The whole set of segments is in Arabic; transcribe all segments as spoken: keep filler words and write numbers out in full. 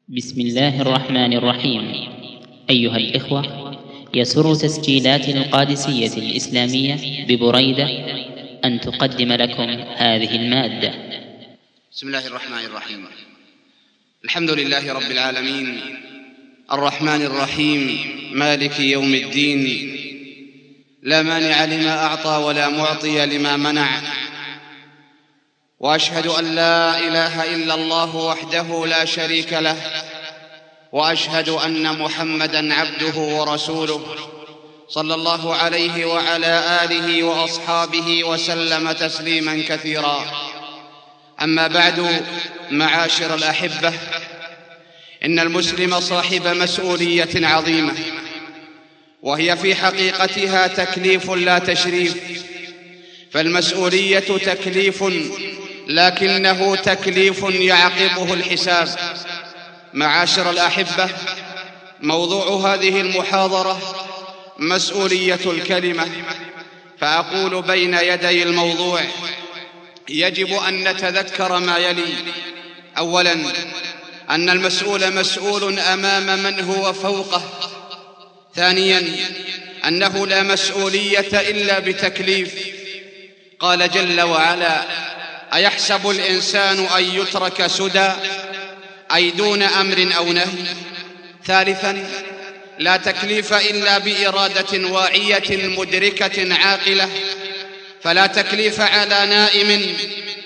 بسم الله الرحمن الرحيم. أيها الإخوة، يسر تسجيلات القادسية الإسلامية ببريدة أن تقدم لكم هذه المادة. بسم الله الرحمن الرحيم. الحمد لله رب العالمين، الرحمن الرحيم، مالك يوم الدين، لا مانع لما أعطى ولا معطي لما منع، وأشهد أن لا إله إلا الله وحده لا شريك له، وأشهد أن محمدًا عبده ورسوله، صلى الله عليه وعلى آله وأصحابه وسلم تسليمًا كثيرا. أما بعد، معاشر الأحبة، إن المسلم صاحب مسؤولية عظيمة، وهي في حقيقتها تكليف لا تشريف، فالمسؤولية تكليف، لكنه تكليف يعقبه الحساب. معاشر الأحبة، موضوع هذه المحاضرة مسؤولية الكلمة، فأقول بين يدي الموضوع يجب أن نتذكر ما يلي: أولاً، أن المسؤول مسؤول أمام من هو فوقه. ثانياً، أنه لا مسؤولية إلا بتكليف. قال جل وعلا: أيحسب الإنسان أن يترك سدى، أي دون أمر أو نهي. ثالثاً، لا تكليف إلا بإرادة واعية مدركة عاقلة، فلا تكليف على نائم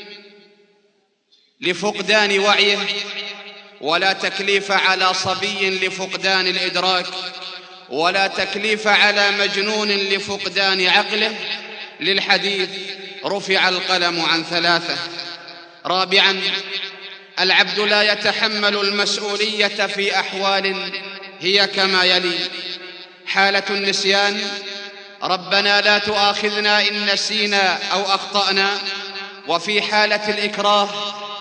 لفقدان وعيه، ولا تكليف على صبي لفقدان الإدراك، ولا تكليف على مجنون لفقدان عقله، للحديث: رفع القلم عن ثلاثة. رابعاً، العبد لا يتحمل المسؤولية في أحوال هي كما يلي: حالة النسيان: ربنا لا تؤاخذنا إن نسينا أو أخطأنا. وفي حالة الإكراه: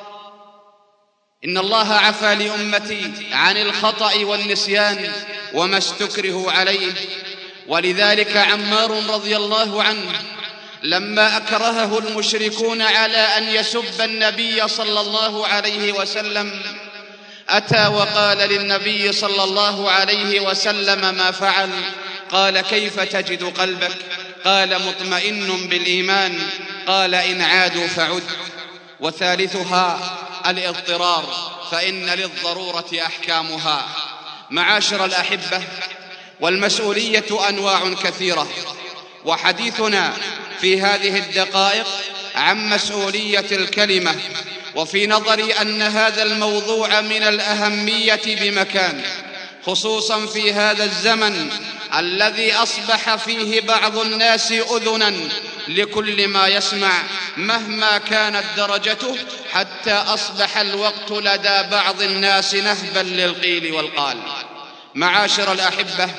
إن الله عفى لأمتي عن الخطأ والنسيان وما استكرهوا عليه. ولذلك عمار رضي الله عنه لما أكرهه المشركون على أن يسب النبي صلى الله عليه وسلم، أتى وقال للنبي صلى الله عليه وسلم ما فعل؟ قال: كيف تجد قلبك؟ قال: مطمئن بالإيمان. قال: إن عادوا فعد. وثالثها الاضطرار، فإن للضرورة أحكامها. معاشر الأحبة، والمسؤولية أنواع كثيرة، وحديثنا في هذه الدقائق عن مسؤولية الكلمة، وفي نظري أن هذا الموضوع من الأهمية بمكان، خصوصاً في هذا الزمن الذي أصبح فيه بعض الناس أذناً لكل ما يسمع مهما كانت درجته، حتى أصبح الوقت لدى بعض الناس نهباً للقيل والقال. معاشر الأحبة،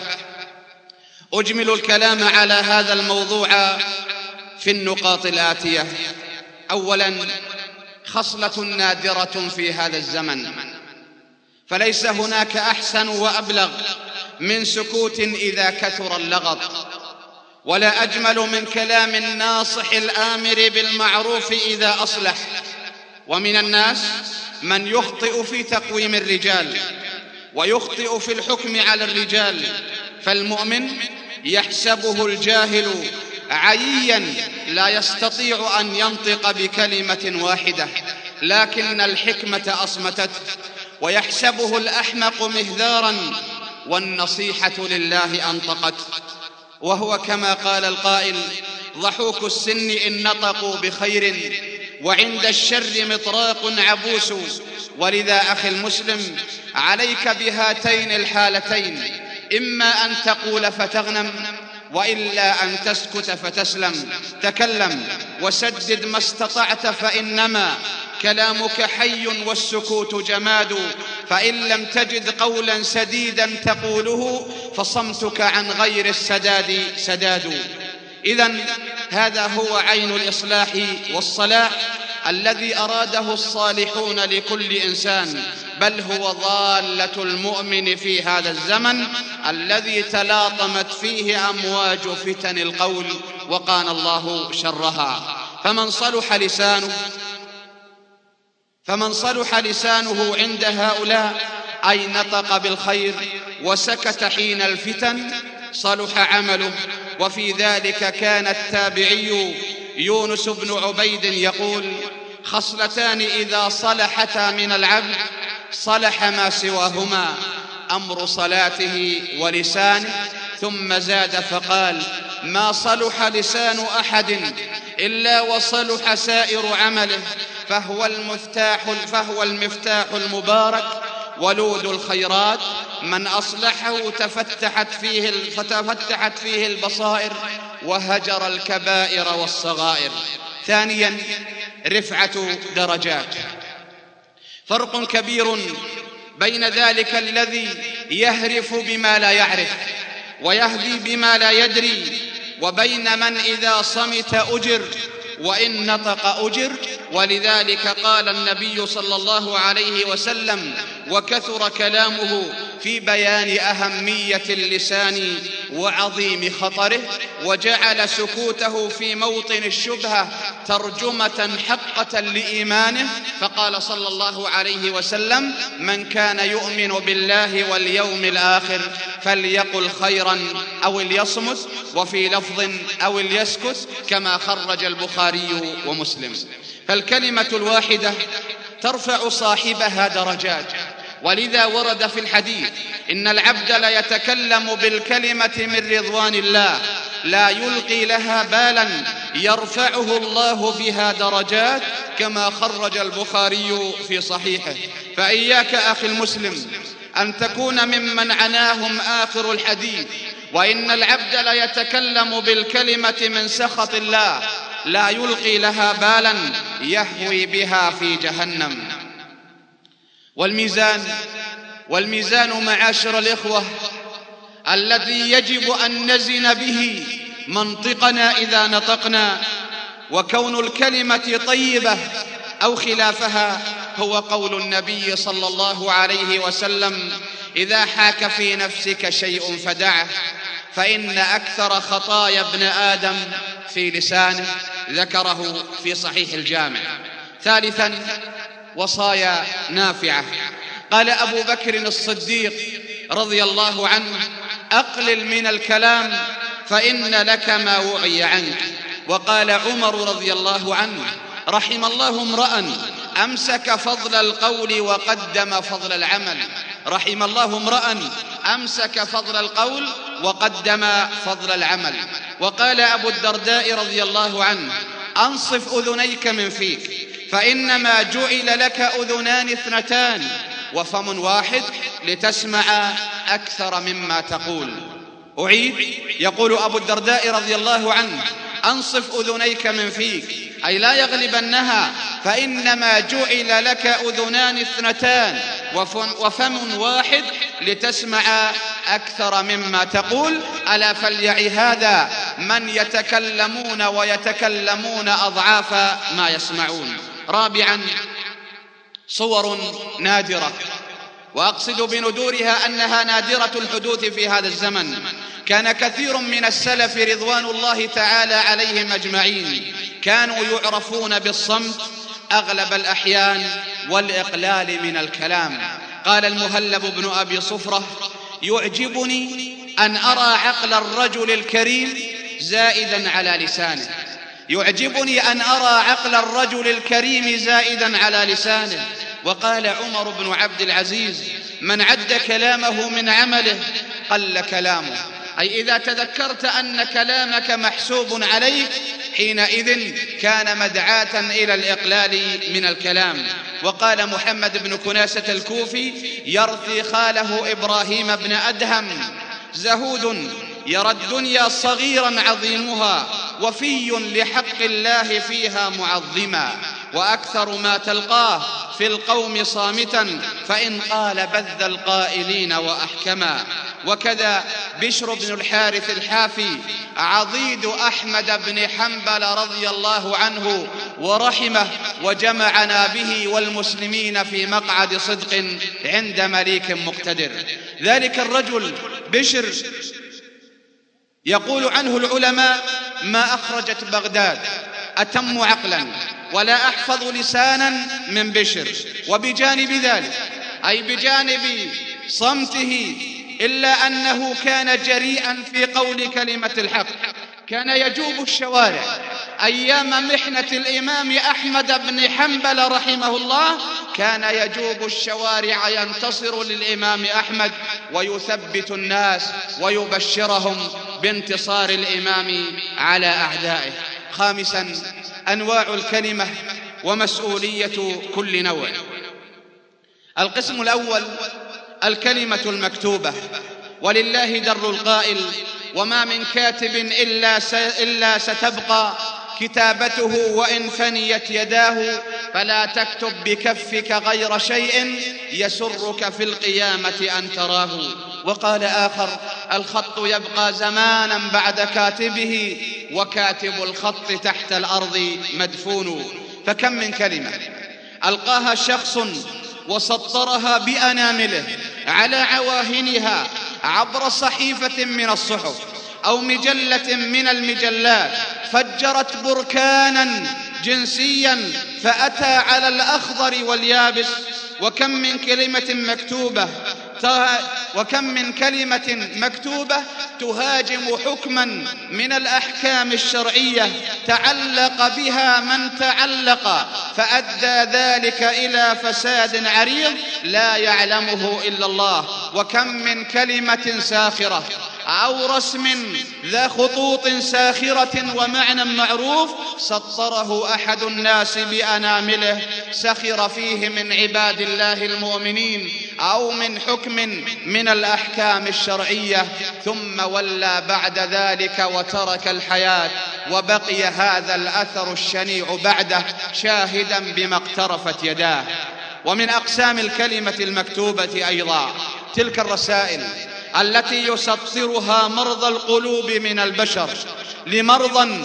أجمل الكلام على هذا الموضوع في النقاط الآتية. أولاً، خصلة نادرة في هذا الزمن، فليس هناك أحسن وأبلغ من سكوت إذا كثر اللغط، ولا أجمل من كلام الناصح الآمر بالمعروف إذا أصلح. ومن الناس من يخطئ في تقويم الرجال، ويخطئ في الحكم على الرجال، فالمؤمن يحسبه الجاهل عياً لا يستطيع أن ينطق بكلمة واحدة، لكن الحكمة أصمتت، ويحسبه الأحمق مهذاراً والنصيحة لله أنطقت. وهو كما قال القائل: ضحوك السن إن نطقوا بخير، وعند الشر مطراق عبوس. ولذا أخي المسلم، عليك بهاتين الحالتين: إما أن تقول فتغنم، وإلا أن تسكت فتسلم. تكلم وسدد ما استطعت، فإنما كلامك حي والسكوت جماد، فإن لم تجد قولا سديدا تقوله فصمتك عن غير السداد سداد. إذن هذا هو عين الإصلاح والصلاح الذي أراده الصالحون لكل إنسان، بل هو ضالة المؤمن في هذا الزمن الذي تلاطمت فيه أمواج فتن القول، وقانا الله شرها. فمن صلح لسانه فمن صلح لسانه عند هؤلاء أي نطق بالخير وسكت حين الفتن صلح عمله. وفي ذلك كان التابعي يونس بن عبيد يقول: خصلتان إذا صلحتا من العبد صلح ما سواهما، أمر صلاته ولسانه. ثم زاد فقال: ما صلح لسان أحد إلا وصلح سائر عمله، فهو المفتاح, فهو المفتاح المبارك ولود الخيرات، من أصلحه تفتحت فيه, فتفتحت فيه البصائر وهجر الكبائر والصغائر. ثانيا، رفعة درجات. فرق كبير بين ذلك الذي يهرف بما لا يعرف ويهدي بما لا يدري، وبين من إذا صمت أجر وإن نطق أجر. ولذلك قال النبي صلى الله عليه وسلم: وكثر كلامه في بيان أهمية اللسان وعظيم خطره، وجعل سكوته في موطن الشبهة ترجمة حقة لإيمانه، فقال صلى الله عليه وسلم: من كان يؤمن بالله واليوم الآخر فليقل خيرا أو ليصمت، وفي لفظ أو ليسكت، كما خرج البخاري ومسلم. فالكلمة الواحدة ترفع صاحبها درجات، ولذا ورد في الحديث: إن العبد لا يتكلم بالكلمة من رضوان الله لا يلقي لها بالا يرفعه الله بها درجات، كما خرج البخاري في صحيحه. فإياك أخي المسلم أن تكون ممن عناهم آخر الحديث: وإن العبد لا يتكلم بالكلمة من سخط الله لا يلقي لها بالا يهوي بها في جهنم. والميزان والميزان معاشر الإخوة الذي يجب أن نزن به منطقنا إذا نطقنا، وكون الكلمة طيبة أو خلافها هو قول النبي صلى الله عليه وسلم: إذا حاك في نفسك شيء فدعه، فإن أكثر خطايا ابن آدم في لسانه، ذكره في صحيح الجامع. ثالثا، وصايا نافعة. قال أبو بكر الصديق رضي الله عنه: أقلل من الكلام فإن لك ما وعي عنك. وقال عمر رضي الله عنه: رحم الله امرأ أمسك فضل القول وقدم فضل العمل. رحم الله امرأ أمسك فضل القول وقدم فضل العمل. وقال أبو الدرداء رضي الله عنه: أنصف أذنيك من فيك، فإنما جعل لك أذنان اثنتان وفم واحد لتسمع أكثر مما تقول. أعيد، يقول أبو الدرداء رضي الله عنه: أنصف أذنيك من فيك، أي لا يغلبنها، فإنما جعل لك أذنان اثنتان وفم واحد لتسمع أكثر مما تقول. ألا فليعي هذا من يتكلمون ويتكلمون أضعاف ما يسمعون. رابعا، صور نادرة، وأقصد بندورها أنها نادرة الحدوث في هذا الزمن. كان كثير من السلف رضوان الله تعالى عليهم أجمعين كانوا يعرفون بالصمت أغلب الأحيان والإقلال من الكلام. قال المهلب بن أبي صفرة: يعجبني أن أرى عقل الرجل الكريم زائدا على لسانه. يعجبني أن أرى عقل الرجل الكريم زائدا على لسانه. وقال عمر بن عبد العزيز: من عد كلامه من عمله قل كلامه، أي إذا تذكرت أن كلامك محسوب عليك حينئذ كان مدعاة إلى الإقلال من الكلام. وقال محمد بن كناسة الكوفي يرثي خاله إبراهيم بن أدهم: زهود يرى الدنيا صغيرا عظيمها، وفي لحق الله فيها معظما، وأكثر ما تلقاه في القوم صامتا، فإن قال بذ القائلين وأحكما. وكذا بشر بن الحارث الحافي عضيد أحمد بن حنبل رضي الله عنه ورحمه، وجمعنا به والمسلمين في مقعد صدق عند مليك مقتدر. ذلك الرجل بشر يقول عنه العلماء: ما أخرجت بغداد أتم عقلا ولا أحفظ لسانا من بشر. وبجانب ذلك أي بجانب صمته، إلا أنه كان جريئا في قول كلمة الحق. كان يجوب الشوارع أيام محنة الإمام أحمد بن حنبل رحمه الله، كان يجوب الشوارع ينتصر للإمام أحمد ويثبت الناس ويبشرهم بانتصار الإمام على أعدائه. خامسا، أنواع الكلمة ومسؤولية كل نوع. القسم الأول الكلمة المكتوبة، ولله در القائل: وما من كاتب إلا, إلا ستبقى كتابته وإن فنيت يداه، فلا تكتب بكفك غير شيء يسرك في القيامة أن تراه. وقال آخر: الخط يبقى زمانا بعد كاتبه، وكاتب الخط تحت الأرض مدفون. فكم من كلمة ألقاها شخص وسطرها بأنامله على عواهنها عبر صحيفة من الصحف أو مجلة من المجلات، فجرت بركانا جنسيا فأتى على الأخضر واليابس. وكم من كلمة مكتوبة وكم من كلمة مكتوبة تهاجم حكما من الأحكام الشرعية تعلق بها من تعلق، فأدى ذلك إلى فساد عريض لا يعلمه إلا الله. وكم من كلمة ساخرة أو رسم ذا خطوط ساخرة ومعنى معروف سطره أحد الناس بأنامله سخر فيه من عباد الله المؤمنين أو من حكم من الأحكام الشرعية، ثم ولى بعد ذلك وترك الحياة، وبقي هذا الأثر الشنيع بعده شاهدا بما اقترفت يداه. ومن أقسام الكلمة المكتوبة أيضا تلك الرسائل التي يسطرها مرضى القلوب من البشر لمرضى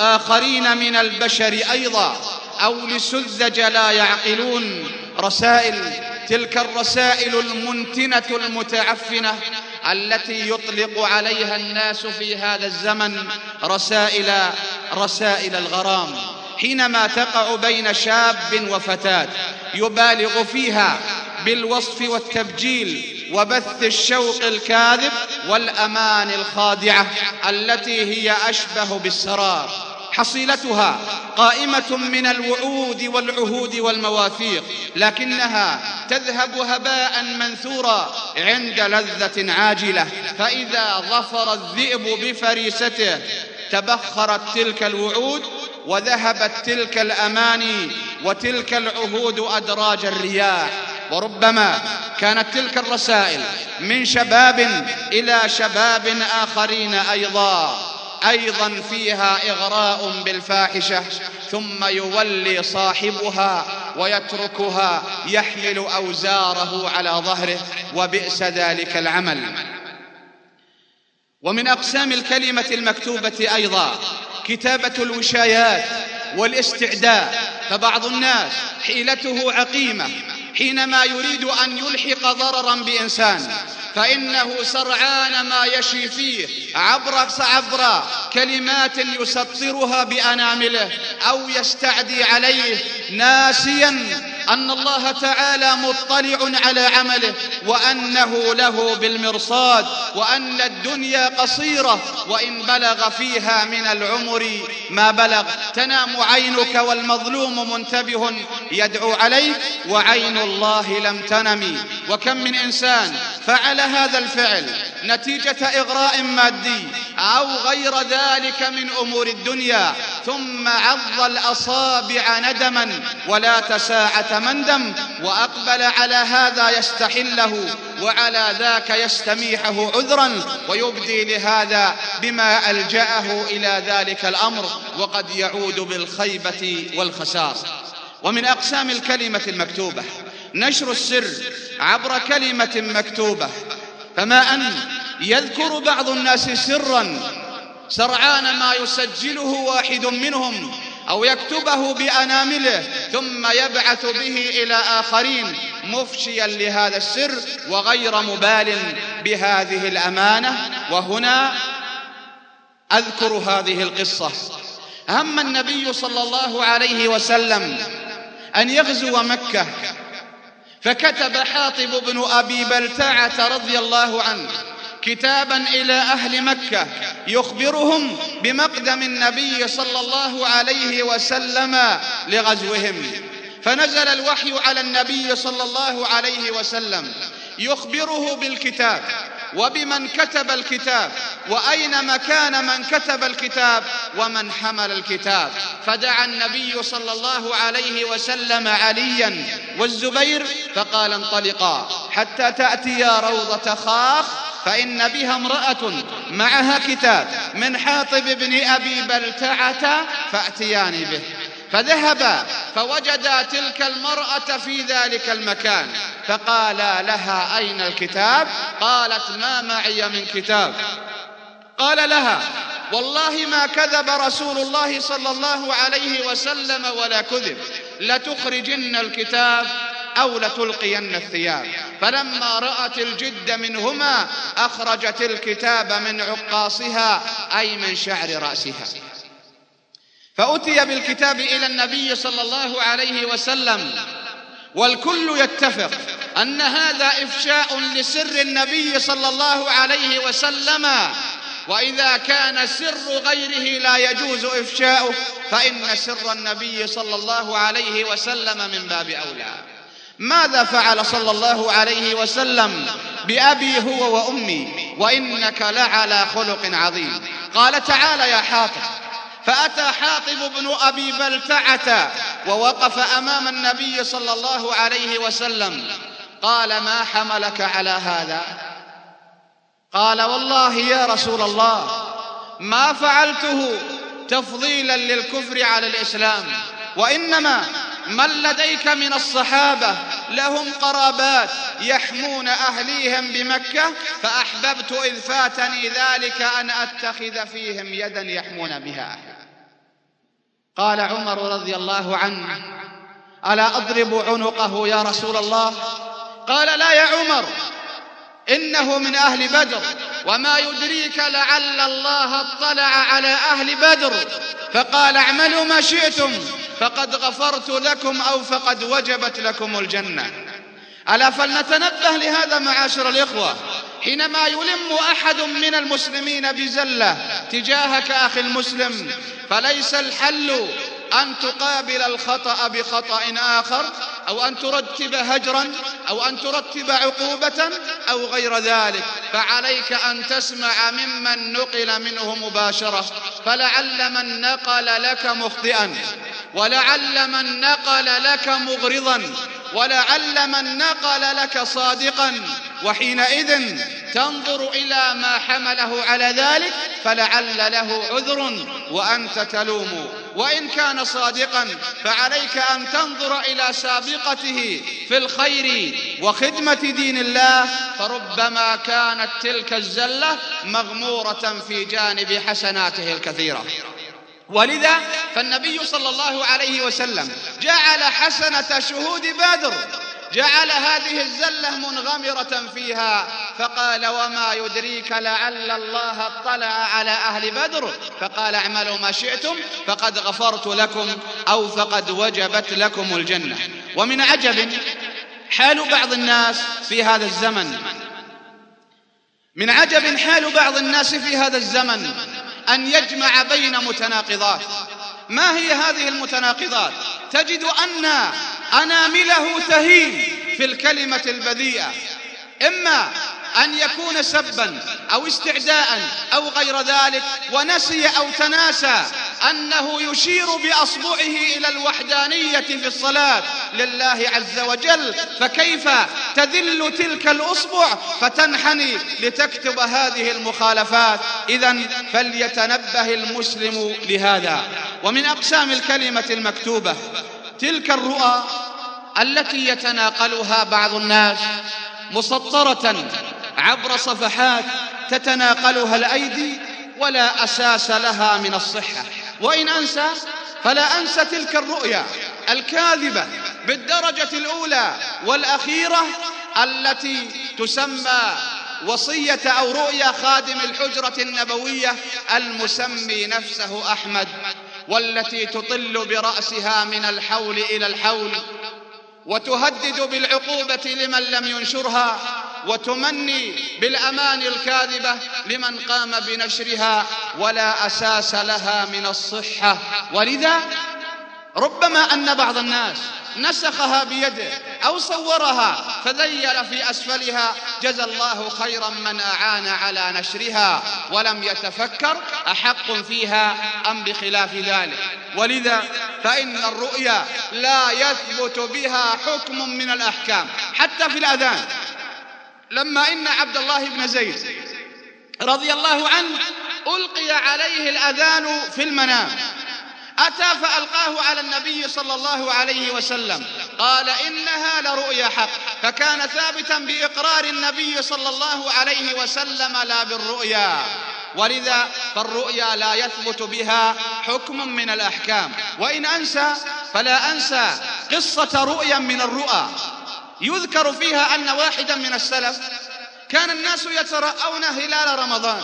آخرين من البشر أيضا، أو لسذج لا يعقلون. رسائل تلك الرسائل المنتنة المتعفنة التي يطلق عليها الناس في هذا الزمن رسائل رسائل الغرام، حينما تقع بين شاب وفتاة يبالغ فيها بالوصف والتبجيل وبث الشوق الكاذب والأمان الخادعة التي هي أشبه بالسراب. حصيلتها قائمة من الوعود والعهود والمواثيق، لكنها تذهب هباء منثورا عند لذة عاجلة، فإذا ظفر الذئب بفريسته تبخرت تلك الوعود وذهبت تلك الأماني وتلك العهود أدراج الرياح. وربما كانت تلك الرسائل من شباب إلى شباب آخرين أيضا أيضا فيها إغراء بالفاحشة، ثم يولي صاحبها ويتركها يحمل أوزاره على ظهره، وبئس ذلك العمل. ومن أقسام الكلمة المكتوبة أيضا كتابة الوشايات والاستعداء. فبعض الناس حيلته عقيمة حينما يريد أن يلحق ضررا بإنسان، فإنه سرعان ما يشي فيه عبر عبر كلمات يسطرها بأنامله أو يستعدي عليه، ناسيا أن الله تعالى مطلع على عمله، وأنه له بالمرصاد، وأن الدنيا قصيرة، وإن بلغ فيها من العمر ما بلغ تنام عينك والمظلوم منتبه يدعو عليك وعين الله لم تنم. وكم من إنسان فعل هذا الفعل نتيجة إغراء مادي أو غير ذلك من أمور الدنيا، ثم عض الأصابع ندما ولا تساعة مندم، وأقبل على هذا يستحله وعلى ذاك يستميحه عذرا، ويبدي لهذا بما ألجأه إلى ذلك الأمر، وقد يعود بالخيبة والخسارة. ومن أقسام الكلمة المكتوبة نشر السر عبر كلمة مكتوبة، فما أن يذكر بعض الناس سرا سرعان ما يسجله واحد منهم أو يكتبه بأنامله ثم يبعث به إلى آخرين مفشيا لهذا السر وغير مبال بهذه الأمانة. وهنا أذكر هذه القصة. هم النبي صلى الله عليه وسلم أن يغزو مكة، فكتب حاطب بن أبي بلتعة رضي الله عنه كتابا إلى أهل مكة يخبرهم بمقدم النبي صلى الله عليه وسلم لغزوهم. فنزل الوحي على النبي صلى الله عليه وسلم يخبره بالكتاب وبمن كتب الكتاب وأين مكان من كتب الكتاب ومن حمل الكتاب. فدعا النبي صلى الله عليه وسلم عليا والزبير فقال: انطلقا حتى تأتيا روضة خاخ فإن بها امرأة معها كتاب من حاطب بن أبي بلتعة فأتياني به. فذهبا فوجدا تلك المرأة في ذلك المكان، فقالا لها: أين الكتاب؟ قالت: ما معي من كتاب. قال لها: والله ما كذب رسول الله صلى الله عليه وسلم ولا كذب، لتخرجن الكتاب أو لتلقين الثياب. فلما رأت الجد منهما أخرجت الكتاب من عقاصها، أي من شعر رأسها. فأتي بالكتاب إلى النبي صلى الله عليه وسلم، والكل يتفق أن هذا إفشاء لسر النبي صلى الله عليه وسلم، وإذا كان سر غيره لا يجوز إفشاؤه فإن سر النبي صلى الله عليه وسلم من باب أولى. ماذا فعل صلى الله عليه وسلم بأبي هو وأمي وإنك لعلى خلق عظيم؟ قال: تعال يا حاطب. فأتى حاطب بن أبي بلتعة ووقف أمام النبي صلى الله عليه وسلم. قال: ما حملك على هذا؟ قال: والله يا رسول الله ما فعلته تفضيلا للكفر على الإسلام، وإنما من لديك من الصحابة لهم قرابات يحمون أهليهم بمكة، فأحببت إذ فاتني ذلك أن أتخذ فيهم يدا يحمون بها. قال عمر رضي الله عنه: ألا أضرب عنقه يا رسول الله؟ قال: لا يا عمر، إنه من أهل بدر، وما يدريك لعل الله اطلع على أهل بدر. فقال: اعملوا ما شئتم فقد غفرت لكم أو فقد وجبت لكم الجنة. ألا فلنتنبه لهذا معاشر الإخوة، حينما يلم أحد من المسلمين بزلة تجاهك أخي المسلم، فليس الحل أن تقابل الخطأ بخطأ آخر، أو أن ترتب هجرا، أو أن ترتب عقوبة أو غير ذلك. فعليك أن تسمع ممن نقل منه مباشرة، فلعل من نقل لك مخطئا، ولعل من نقل لك مغرضا، ولعل من نقل لك صادقا، وحينئذ تنظر إلى ما حمله على ذلك فلعل له عذر وأنت تلوم. وإن كان صادقا فعليك أن تنظر إلى سابقته في الخير وخدمة دين الله، فربما كانت تلك الزلة مغمورة في جانب حسناته الكثيرة. ولذا فالنبي صلى الله عليه وسلم جعل حسنة شهود بدر، جعل هذه الزلة منغمرة فيها، فقال: وما يدريك لعل الله اطلع على أهل بدر. فقال: اعملوا ما شئتم فقد غفرت لكم أو فقد وجبت لكم الجنة. ومن عجب حال بعض الناس في هذا الزمن، من عجب حال بعض الناس في هذا الزمن أن يجمع بين متناقضات. ما هي هذه المتناقضات؟ تجد أن أنامله تهين في الكلمة البذيئة، إما أن يكون سبا أو استعداء أو غير ذلك، ونسي أو تناسى أنه يشير بأصبعه إلى الوحدانية في الصلاة لله عز وجل، فكيف تذل تلك الأصبع فتنحني لتكتب هذه المخالفات؟ إذن فليتنبه المسلم لهذا. ومن أقسام الكلمة المكتوبة تلك الرؤى التي يتناقلها بعض الناس مسطرة عبر صفحات تتناقلها الأيدي ولا أساس لها من الصحة. وإن أنسى فلا أنسى تلك الرؤيا الكاذبة بالدرجة الأولى والأخيرة التي تسمى وصية أو رؤيا خادم الحجرة النبوية المسمي نفسه أحمد، والتي تطل برأسها من الحول إلى الحول وتهدد بالعقوبة لمن لم ينشرها، وتمني بالأمان الكاذبة لمن قام بنشرها، ولا أساس لها من الصحة. ولذا ربما أن بعض الناس نسخها بيده أو صورها فذيل في أسفلها، جزى الله خيرا من أعان على نشرها، ولم يتفكر أحق فيها أم بخلاف ذلك. ولذا فإن الرؤيا لا يثبت بها حكم من الأحكام. حتى في الأذان، لما إن عبد الله بن زيد رضي الله عنه ألقي عليه الأذان في المنام، أتى فألقاه على النبي صلى الله عليه وسلم، قال إنها لرؤيا حق، فكان ثابتا بإقرار النبي صلى الله عليه وسلم لا بالرؤيا. ولذا فالرؤيا لا يثبت بها حكم من الأحكام. وإن أنسى فلا أنسى قصة رؤيا من الرؤى يذكر فيها أن واحدا من السلف كان الناس يترأون هلال رمضان،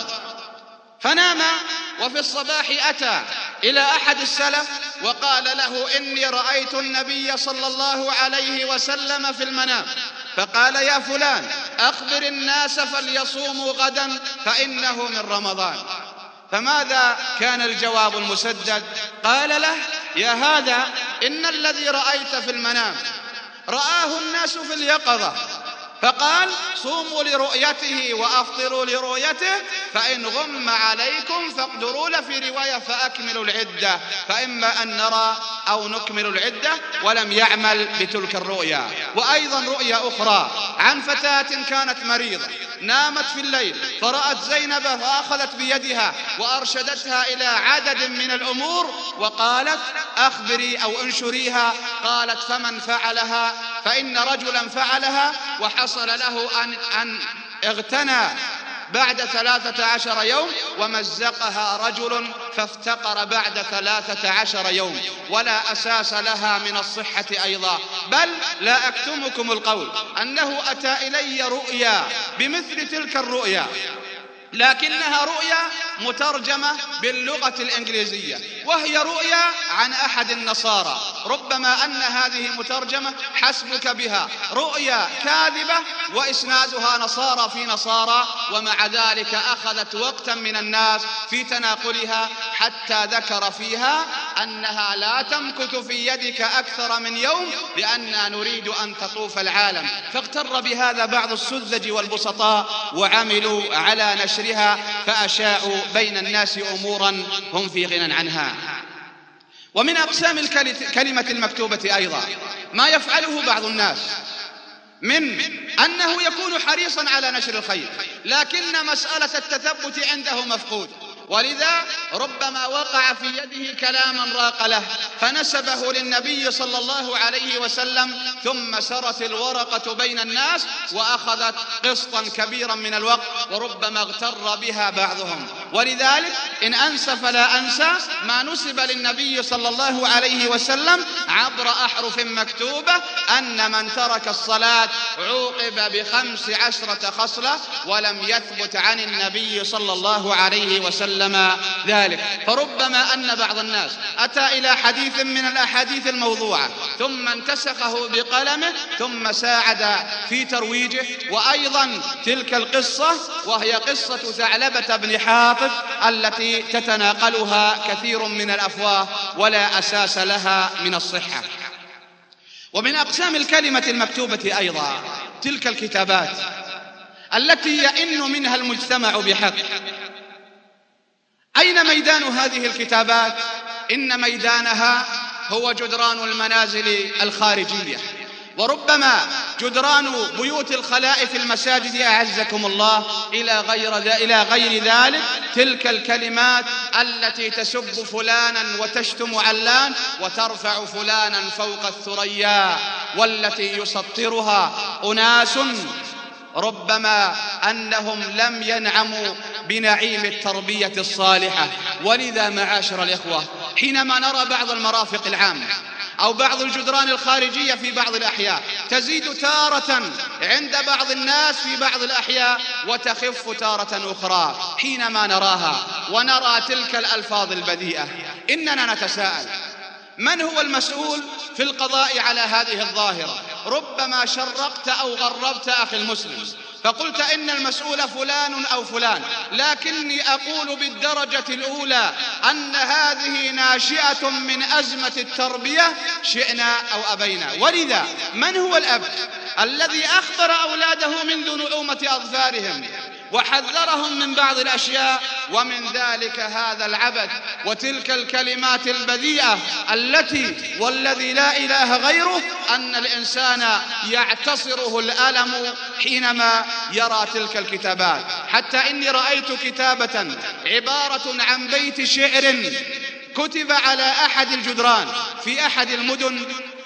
فنام وفي الصباح أتى إلى أحد السلف وقال له إني رأيت النبي صلى الله عليه وسلم في المنام، فقال يا فلان أخبر الناس فليصوموا غدا فإنه من رمضان. فماذا كان الجواب المسدد؟ قال له يا هذا إن الذي رأيت في المنام رآه الناس في اليقظة، فقال صوموا لرؤيته وأفطروا لرؤيته، فإن غم عليكم فاقدروا له، في رواية فأكملوا العدة، فإما أن نرى أو نكمل العدة، ولم يعمل بتلك الرؤيا. وأيضا رؤيا أخرى عن فتاة كانت مريضة نامت في الليل فرأت زينب فأخذت بيدها وأرشدتها إلى عدد من الأمور وقالت أخبري أو انشريها، قالت فمن فعلها؟ فإن رجلا فعلها وحصل له أن, أن اغتنى بعد ثلاثة عشر يوم، ومزقها رجل فافتقر بعد ثلاثة عشر يوم، ولا أساس لها من الصحة أيضا. بل لا أكتمكم القول أنه أتى إلي رؤيا بمثل تلك الرؤيا، لكنها رؤيا مترجمة باللغة الإنجليزية، وهي رؤيا عن أحد النصارى. ربما أن هذه مترجمة حسبك بها رؤيا كاذبة وإسنادها نصارى في نصارى، ومع ذلك أخذت وقتا من الناس في تناقلها، حتى ذكر فيها أنها لا تمكث في يدك أكثر من يوم لأننا نريد أن تطوف العالم. فاغتر بهذا بعض السذج والبسطاء وعملوا على نشرها، فأشاعوا بين الناس أمورا هم في غنى عنها. ومن أقسام الكلمة المكتوبة أيضا ما يفعله بعض الناس من أنه يكون حريصا على نشر الخير، لكن مسألة التثبت عنده مفقود، ولذا ربما وقع في يده كلاما راق له فنسبه للنبي صلى الله عليه وسلم، ثم سرت الورقة بين الناس وأخذت قسطا كبيرا من الوقت، وربما اغتر بها بعضهم. ولذلك إن أنسى فلا أنسى ما نسب للنبي صلى الله عليه وسلم عبر أحرف مكتوبة أن من ترك الصلاة عوقب بخمس عشرة خصلة، ولم يثبت عن النبي صلى الله عليه وسلم ذلك. فربما أن بعض الناس أتى إلى حديث من الأحاديث الموضوعة ثم انتسخه بقلمه ثم ساعد في ترويجه. وأيضا تلك القصة وهي قصة ثعلبة بن حاطب التي تتناقلها كثير من الأفواه ولا أساس لها من الصحة. ومن أقسام الكلمة المكتوبة أيضا تلك الكتابات التي يئن منها المجتمع بحق. أين ميدان هذه الكتابات؟ إن ميدانها هو جدران المنازل الخارجية، وربما جدران بيوت الخلاء في المساجد أعزكم الله، إلى غير, إلى غير ذلك. تلك الكلمات التي تسب فلانا وتشتم علان وترفع فلانا فوق الثريا، والتي يسطرها أناس ربما أنهم لم ينعموا بنعيم التربية الصالحة. ولذا معاشر الإخوة، حينما نرى بعض المرافق العامة أو بعض الجدران الخارجية في بعض الأحياء تزيد تارة عند بعض الناس في بعض الأحياء وتخف تارة أخرى، حينما نراها ونرى تلك الألفاظ البذيئة إننا نتساءل من هو المسؤول في القضاء على هذه الظاهرة؟ ربما شرقت أو غربت أخي المسلم فقلت إن المسؤول فلان أو فلان، لكني أقول بالدرجة الأولى أن هذه ناشئة من أزمة التربية شئنا أو أبينا. ولذا من هو الأب الذي أخبر أولاده منذ نعومة أظفارهم وحذرهم من بعض الأشياء؟ ومن ذلك هذا العبث وتلك الكلمات البذيئة التي والذي لا إله غيره أن الإنسان يعتصره الألم حينما يرى تلك الكتابات. حتى إني رأيت كتابة عبارة عن بيت شعر كتب على أحد الجدران في أحد المدن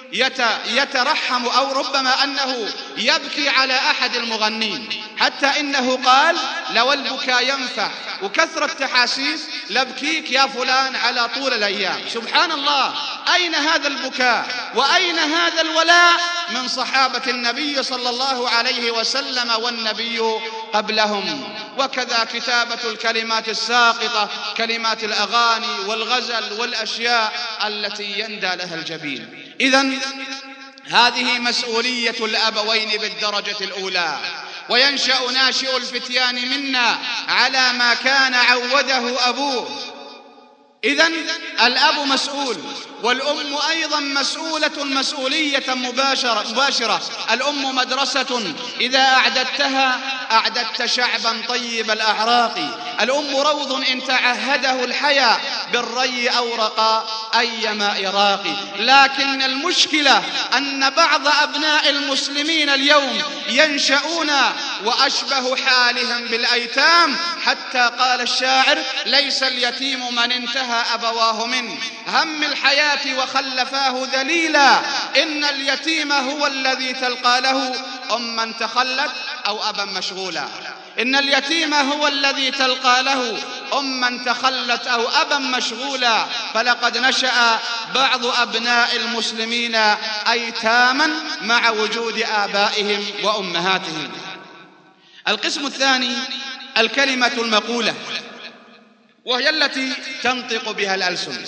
يترحم أو ربما أنه يبكي على أحد المغنين، حتى إنه قال: لو البكاء ينفع وكثرة تحاسيس لبكيك يا فلان على طول الأيام. سبحان الله، أين هذا البكاء وأين هذا الولاء من صحابة النبي صلى الله عليه وسلم والنبي قبلهم؟ وكذا كتابة الكلمات الساقطة، كلمات الأغاني والغزل والأشياء التي يندى لها الجبين. إذن هذه مسؤولية الأبوين بالدرجة الأولى، وينشأ ناشئ الفتيان منا على ما كان عوده أبوه. إذن الأب مسؤول، والأم أيضا مسؤولة مسؤولية مباشرة, مباشرة. الأم مدرسة إذا أعددتها أعددت شعبا طيب الأعراق. الأم روض إن تعهده الحياة بالري أورق أي ماء راقي. لكن المشكلة أن بعض أبناء المسلمين اليوم ينشأون وأشبه حالهم بالأيتام، حتى قال الشاعر: ليس اليتيم من انتهى أبواه من هم الحياة وخلفاه ذليلا، إن اليتيم هو الذي تلقى له أما تخلت أو أبا مشغولا. إن اليتيم هو الذي تلقى له أما تخلت أو أبا مشغولا. فلقد نشأ بعض أبناء المسلمين أيتاما مع وجود آبائهم وأمهاتهم. القسم الثاني الكلمة المقولة، وهي التي تنطق بها الألسن،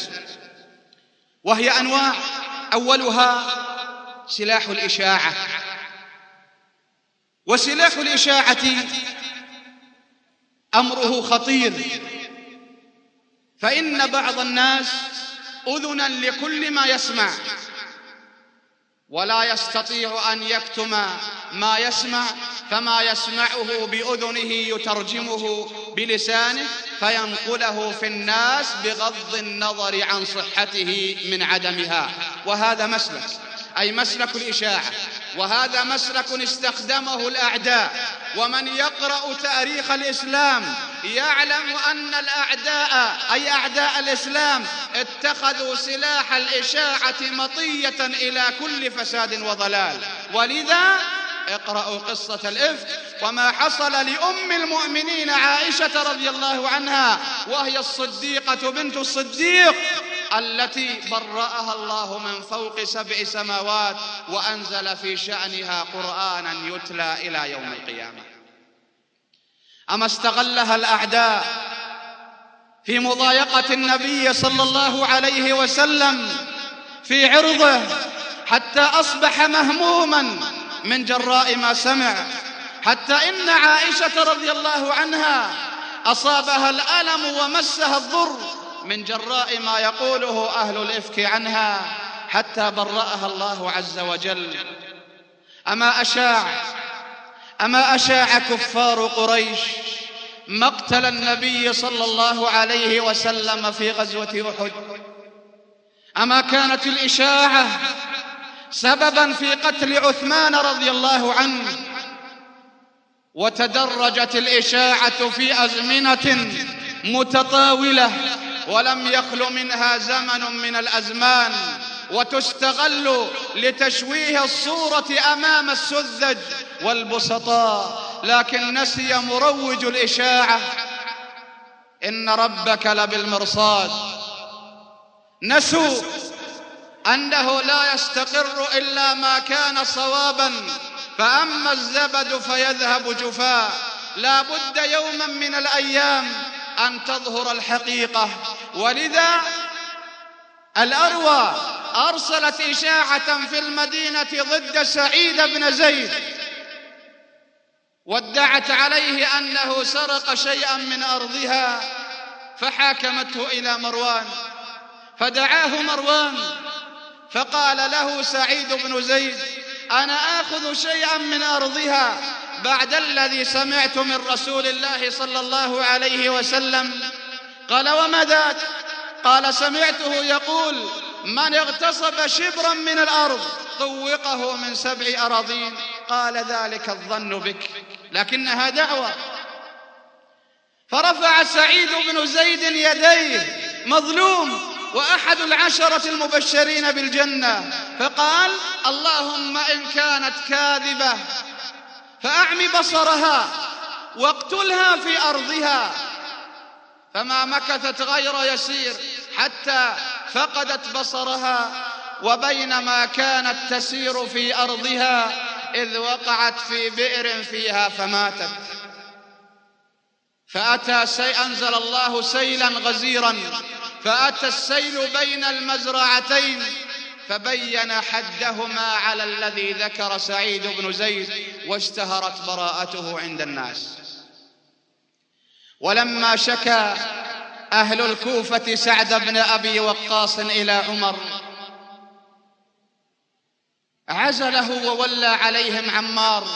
وهي أنواع. أولها سلاح الإشاعة. وسلاح الإشاعة أمره خطير، فإن بعض الناس أذنا لكل ما يسمع، ولا يستطيع أن يكتم ما يسمع، فما يسمعه بأذنه يترجمه بلسانه فينقله في الناس بغض النظر عن صحته من عدمها. وهذا مسلك، أي مسلك الإشاعة، وهذا مسلك استخدمه الأعداء. ومن يقرأ تاريخ الإسلام يعلم أن الأعداء أي أعداء الإسلام اتخذوا سلاح الإشاعة مطية إلى كل فساد وضلال. ولذا اقرأوا قصة الإفك وما حصل لأم المؤمنين عائشة رضي الله عنها، وهي الصديقة بنت الصديق التي برأها الله من فوق سبع سماوات وأنزل في شأنها قرآنا يتلى إلى يوم القيامة. أما استغلها الأعداء في مضايقة النبي صلى الله عليه وسلم في عرضه حتى أصبح مهموما من جراء ما سمع، حتى إن عائشة رضي الله عنها أصابها الألم ومسها الضر من جراء ما يقوله أهل الإفك عنها، حتى برأها الله عز وجل. أما أشاع أما أشاع كفار قريش مقتل النبي صلى الله عليه وسلم في غزوة أحد؟ أما كانت الإشاعة سببا في قتل عثمان رضي الله عنه؟ وتدرجت الإشاعة في أزمنة متطاولة ولم يخل منها زمن من الأزمان، وتستغل لتشويه الصورة أمام السذج والبسطاء. لكن نسي مروج الإشاعة إن ربك لبالمرصاد. نسوا أنه لا يستقر إلا ما كان صوابا، فأما الزبد فيذهب جفاء. لا بد يوما من الأيام أن تظهر الحقيقة. ولذا الأروى أرسلت إشاعة في المدينة ضد سعيد بن زيد، وادعت عليه أنه سرق شيئا من أرضها، فحاكمته إلى مروان، فدعاه مروان فقال له سعيد بن زيد: أنا آخذ شيئا من أرضها بعد الذي سمعت من رسول الله صلى الله عليه وسلم. قال: وما ذاك؟ قال: سمعته يقول: من اغتصب شبرا من الأرض طوقه من سبع أراضين. قال: ذلك الظن بك، لكنها دعوة. فرفع سعيد بن زيد يديه مظلوم وأحد العشرة المبشرين بالجنة، فقال: اللهم إن كانت كاذبة فأعم بصرها واقتلها في أرضها. فما مكثت غير يسير حتى فقدت بصرها، وبينما كانت تسير في أرضها إذ وقعت في بئر فيها فماتت. فأتى سي أنزل الله سيلا غزيرا، فأتى السيل بين المزرعتين فبين حدهما على الذي ذكر سعيد بن زيد، واشتهرت براءته عند الناس. ولما شكى أهل الكوفة سعد بن أبي وقاص إلى عمر عزله وولى عليهم عمار،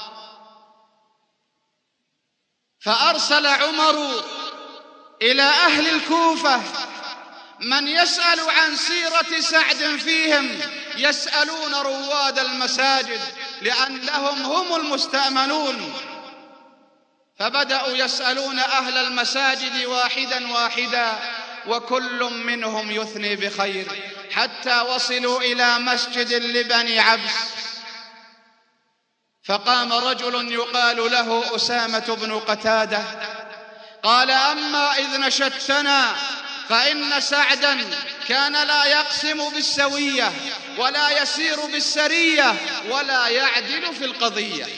فأرسل عمر إلى أهل الكوفة من يسأل عن سيرة سعد فيهم، يسألون رواد المساجد لأنهم هم المستأمنون، فبدأوا يسألون أهل المساجد واحدا واحدا، وكل منهم يثني بخير، حتى وصلوا إلى مسجد لبني عبس. فقام رجل يقال له أسامة بن قتادة قال: أما إذ نشدتنا فإن سعدا كان لا يقسم بالسوية ولا يسير بالسرية ولا يعدل في القضية.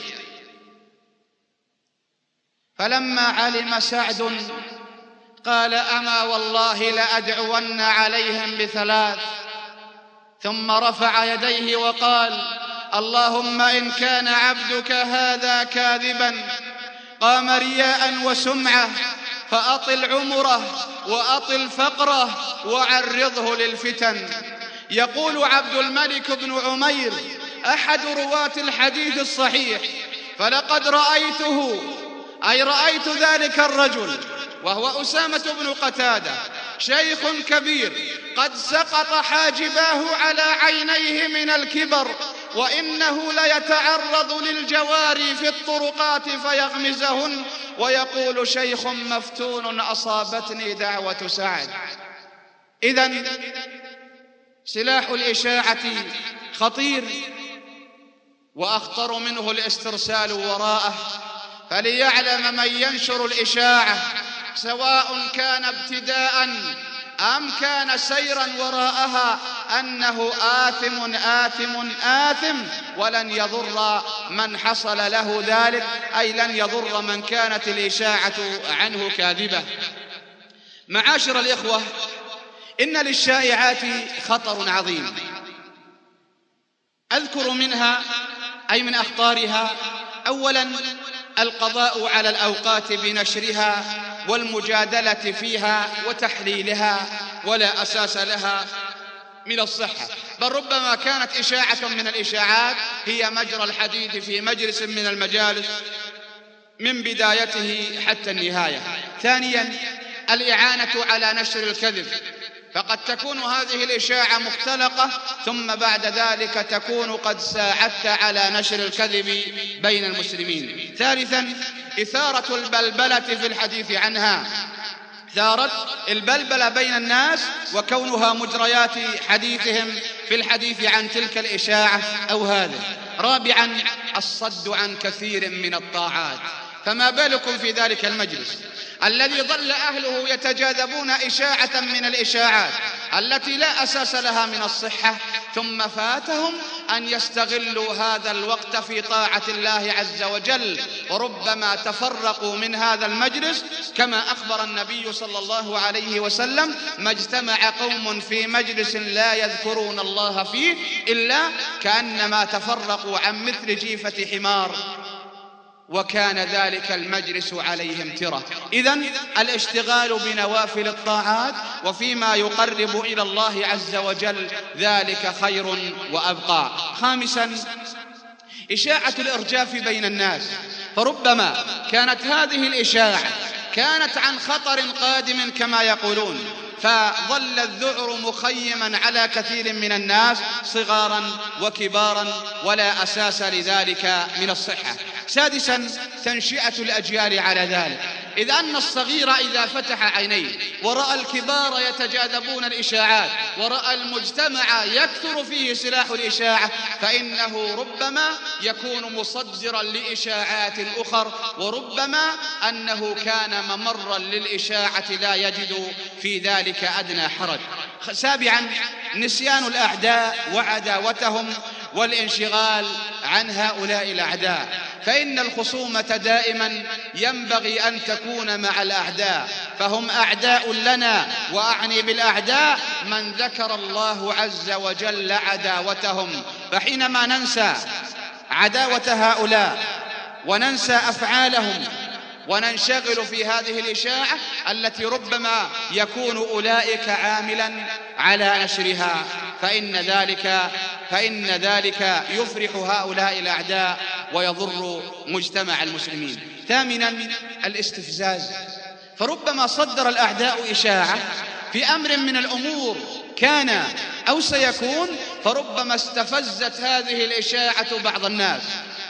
فلما علم سعد قال: أما والله لأدعون عليهم بثلاث. ثم رفع يديه وقال: اللهم إن كان عبدك هذا كاذبا قام رياء وسمعة فأطل عمره وأطل فقره وعرضه للفتن. يقول عبد الملك بن عمير أحد رواة الحديث الصحيح: فلقد رأيته، أي رأيت ذلك الرجل وهو أسامة بن قتادة، شيخ كبير قد سقط حاجباه على عينيه من الكبر، وإنه ليتعرض للجواري في الطرقات فيغمزهن، ويقول: شيخ مفتون أصابتني دعوة سعد. إذن سلاح الإشاعة خطير، وأخطر منه الاسترسال وراءه. فليعلم من ينشر الإشاعة سواء كان ابتداء أم كان سيرا وراءها أنه آثم آثم آثم، ولن يضر من حصل له ذلك، أي لن يضر من كانت الإشاعة عنه كاذبة. معاشر الإخوة، إن للشائعات خطر عظيم، أذكر منها أي من أخطارها: أولا القضاء على الأوقات بنشرها والمجادلة فيها وتحليلها ولا أساس لها من الصحة، بل ربما كانت إشاعة من الإشاعات هي مجرى الحديث في مجلس من المجالس من بدايته حتى النهاية. ثانيا الإعانة على نشر الكذب، فقد تكون هذه الإشاعة مختلقة ثم بعد ذلك تكون قد ساعدت على نشر الكذب بين المسلمين. ثالثا إثارة البلبلة في الحديث عنها، ثارت البلبلة بين الناس وكونها مجريات حديثهم في الحديث عن تلك الإشاعة أو هذه. رابعا الصد عن كثير من الطاعات، فما بالكم في ذلك المجلس الذي ظل أهله يتجاذبون إشاعة من الإشاعات التي لا أساس لها من الصحة، ثم فاتهم أن يستغلوا هذا الوقت في طاعة الله عز وجل، وربما تفرقوا من هذا المجلس كما أخبر النبي صلى الله عليه وسلم: ما اجتمع قوم في مجلس لا يذكرون الله فيه إلا كأنما تفرقوا عن مثل جيفة حمار، وكان ذلك المجلس عليهم ترة. إذن الاشتغال بنوافل الطاعات وفيما يقرب إلى الله عز وجل ذلك خير وأبقى. خامسا، إشاعة الإرجاف بين الناس، فربما كانت هذه الإشاعة كانت عن خطر قادم كما يقولون، فظل الذعر مخيما على كثير من الناس صغارا وكبارا ولا أساس لذلك من الصحة. سادسا، تنشئة الأجيال على ذلك، إذ أن الصغير إذا فتح عينيه ورأى الكبار يتجاذبون الإشاعات ورأى المجتمع يكثر فيه سلاح الإشاعة فإنه ربما يكون مصدرا لإشاعات أخر، وربما أنه كان ممرا للإشاعة لا يجد في ذلك أدنى حرج. سابعا، نسيان الأعداء وعداوتهم والانشغال عن هؤلاء الأعداء، فإن الخصومة دائما ينبغي أن تكون مع الأعداء، فهم أعداء لنا، وأعني بالأعداء من ذكر الله عز وجل عداوتهم. فحينما ننسى عداوة هؤلاء وننسى أفعالهم وننشغل في هذه الإشاعة التي ربما يكون أولئك عاملا على نشرها، فإن ذلك فإن ذلك يفرح هؤلاء الأعداء ويضر مجتمع المسلمين. ثامنا، الاستفزاز، فربما صدر الأعداء إشاعة في أمر من الأمور كان أو سيكون، فربما استفزت هذه الإشاعة بعض الناس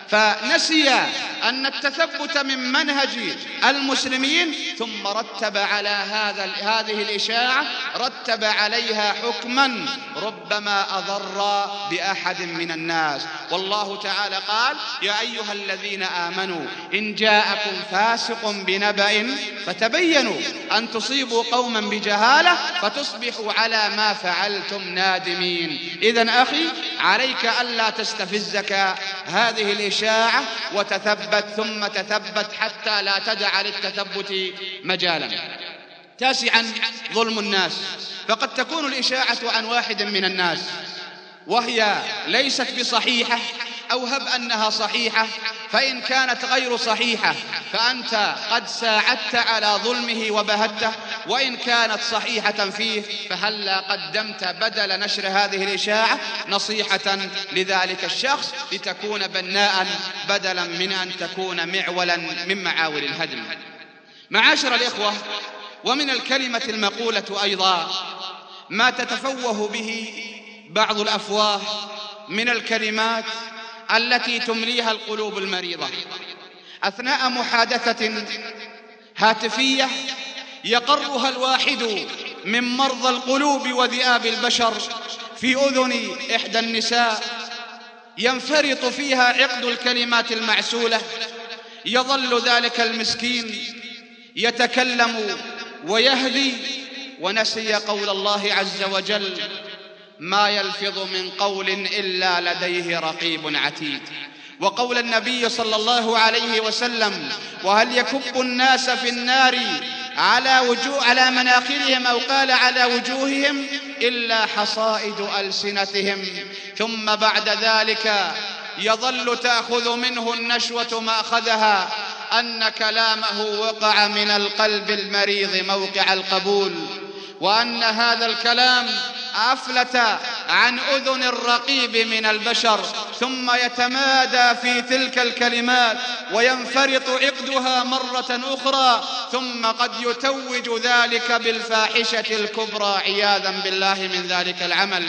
فنسي أن التثبت من منهج المسلمين، ثم رتب على هذا هذه الإشاعة رتب عليها حكما ربما أضر بأحد من الناس. والله تعالى قال: يا أيها الذين آمنوا إن جاءكم فاسق بنبأ فتبينوا أن تصيبوا قوما بجهالة فتصبحوا على ما فعلتم نادمين. إذن أخي، عليك ألا تستفزك هذه الإشاعة وتثبت ثم تثبت حتى لا تدع للتثبت مجالا. تاسعا، ظلم الناس، فقد تكون الإشاعة عن واحد من الناس وهي ليست بصحيحة، أو هب أنها صحيحة، فإن كانت غير صحيحة فأنت قد ساعدت على ظلمه وبهته، وإن كانت صحيحة فيه فهلا قدمت بدل نشر هذه الإشاعة نصيحة لذلك الشخص لتكون بناء بدلا من أن تكون معولا من معاول الهدم. معاشر الإخوة، ومن الكلمة المقولة أيضا ما تتفوه به بعض الأفواه من الكلمات التي تمليها القلوب المريضة أثناء محادثة هاتفية يقرها الواحد من مرضى القلوب وذئاب البشر في أذن إحدى النساء، ينفرط فيها عقد الكلمات المعسولة، يظل ذلك المسكين يتكلم ويهذي ونسي قول الله عز وجل: ما يلفظ من قول إلا لديه رقيب عتيد، وقول النبي صلى الله عليه وسلم: وهل يكب الناس في النار على وجوه على مناخرهم أو قال على وجوههم إلا حصائد ألسنتهم، ثم بعد ذلك يظل تأخذ منه النشوة مأخذها أن كلامه وقع من القلب المريض موقع القبول، وأن هذا الكلام أفلت عن أذن الرقيب من البشر، ثم يتمادى في تلك الكلمات وينفرط عقدها مرة أخرى، ثم قد يتوج ذلك بالفاحشة الكبرى عياذا بالله من ذلك العمل.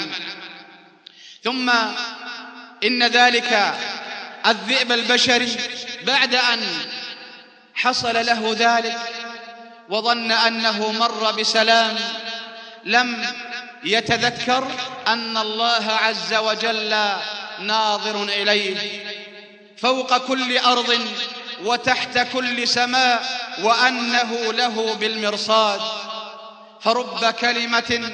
ثم إن ذلك الذئب البشري بعد أن حصل له ذلك وظن أنه مر بسلام لم يتذكر أن الله عز وجل ناظر إليه فوق كل أرض وتحت كل سماء وأنه له بالمرصاد. فرب كلمة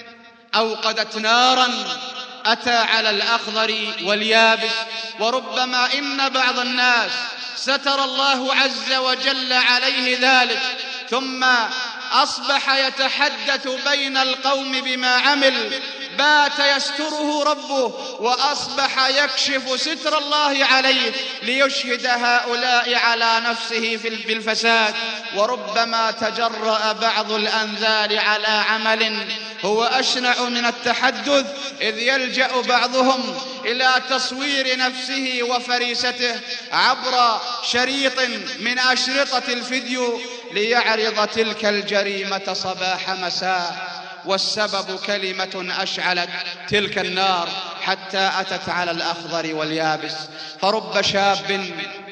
أوقدت نارا أتى على الأخضر واليابس. وربما إن بعض الناس ستر الله عز وجل عليه ذلك، ثم أصبح يتحدث بين القوم بما عمل، بات يستره ربه وأصبح يكشف ستر الله عليه ليشهد هؤلاء على نفسه بالفساد. وربما تجرأ بعض الأنذار على عمل هو أشنع من التحدث، إذ يلجأ بعضهم إلى تصوير نفسه وفريسته عبر شريط من أشرطة الفيديو ليعرض تلك الجريمة صباح مساء، والسبب كلمة أشعلت تلك النار حتى أتت على الأخضر واليابس. فرب شاب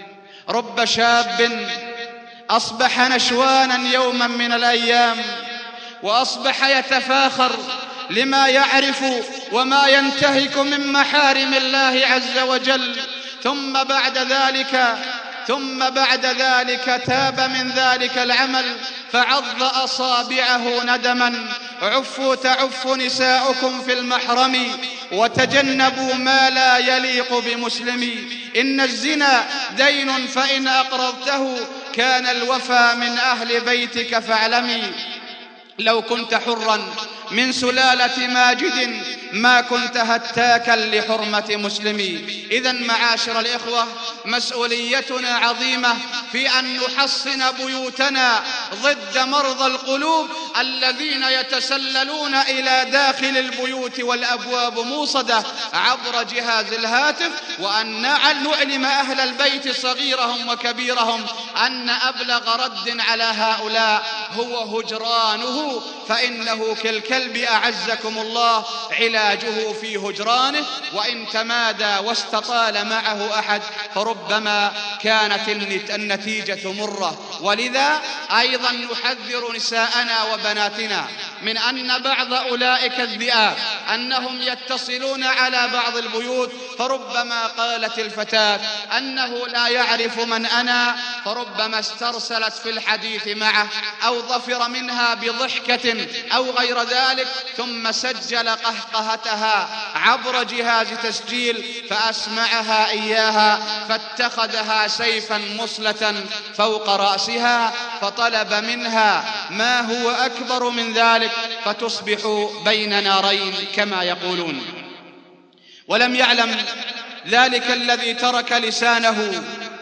رب شاب أصبح نشوانا يوما من الأيام، وأصبح يتفاخر لما يعرف وما ينتهك من محارم الله عز وجل، ثم بعد ذلك ثم بعد ذلك تاب من ذلك العمل فعض أصابعه ندما. عفوا تعف نساؤكم في المحرم وتجنبوا ما لا يليق بمسلم. إن الزنا دين فإن أقرضته كان الوفى من أهل بيتك فاعلمي. لو كنت حرا من سلالة ماجد ما كنت هتاكا لحرمة مسلمي. إذن معاشر الإخوة، مسؤوليتنا عظيمة في أن نحصن بيوتنا ضد مرضى القلوب الذين يتسللون إلى داخل البيوت والأبواب موصدة عبر جهاز الهاتف، وأن نعلم أهل البيت صغيرهم وكبيرهم أن أبلغ رد على هؤلاء هو هجرانه، فإنه كالكلب أعزكم الله علاجه في هجرانه، وإن تمادى واستطال معه أحد فربما كانت النتيجة مرة. ولذا أيضا نحذر نساءنا وبناتنا من أن بعض أولئك الذئاب أنهم يتصلون على بعض البيوت، فربما قالت الفتاة أنه لا يعرف من أنا، فربما استرسلت في الحديث معه أو ظفر منها بضحكة أو غير ذلك، ثم سجل قهقهتها عبر جهاز تسجيل فأسمعها إياها، فاتخذها سيفا مصلة فوق رأسها فطلب منها ما هو أكبر من ذلك، فتصبح بين نارين كما يقولون. ولم يعلم ذلك الذي ترك لسانه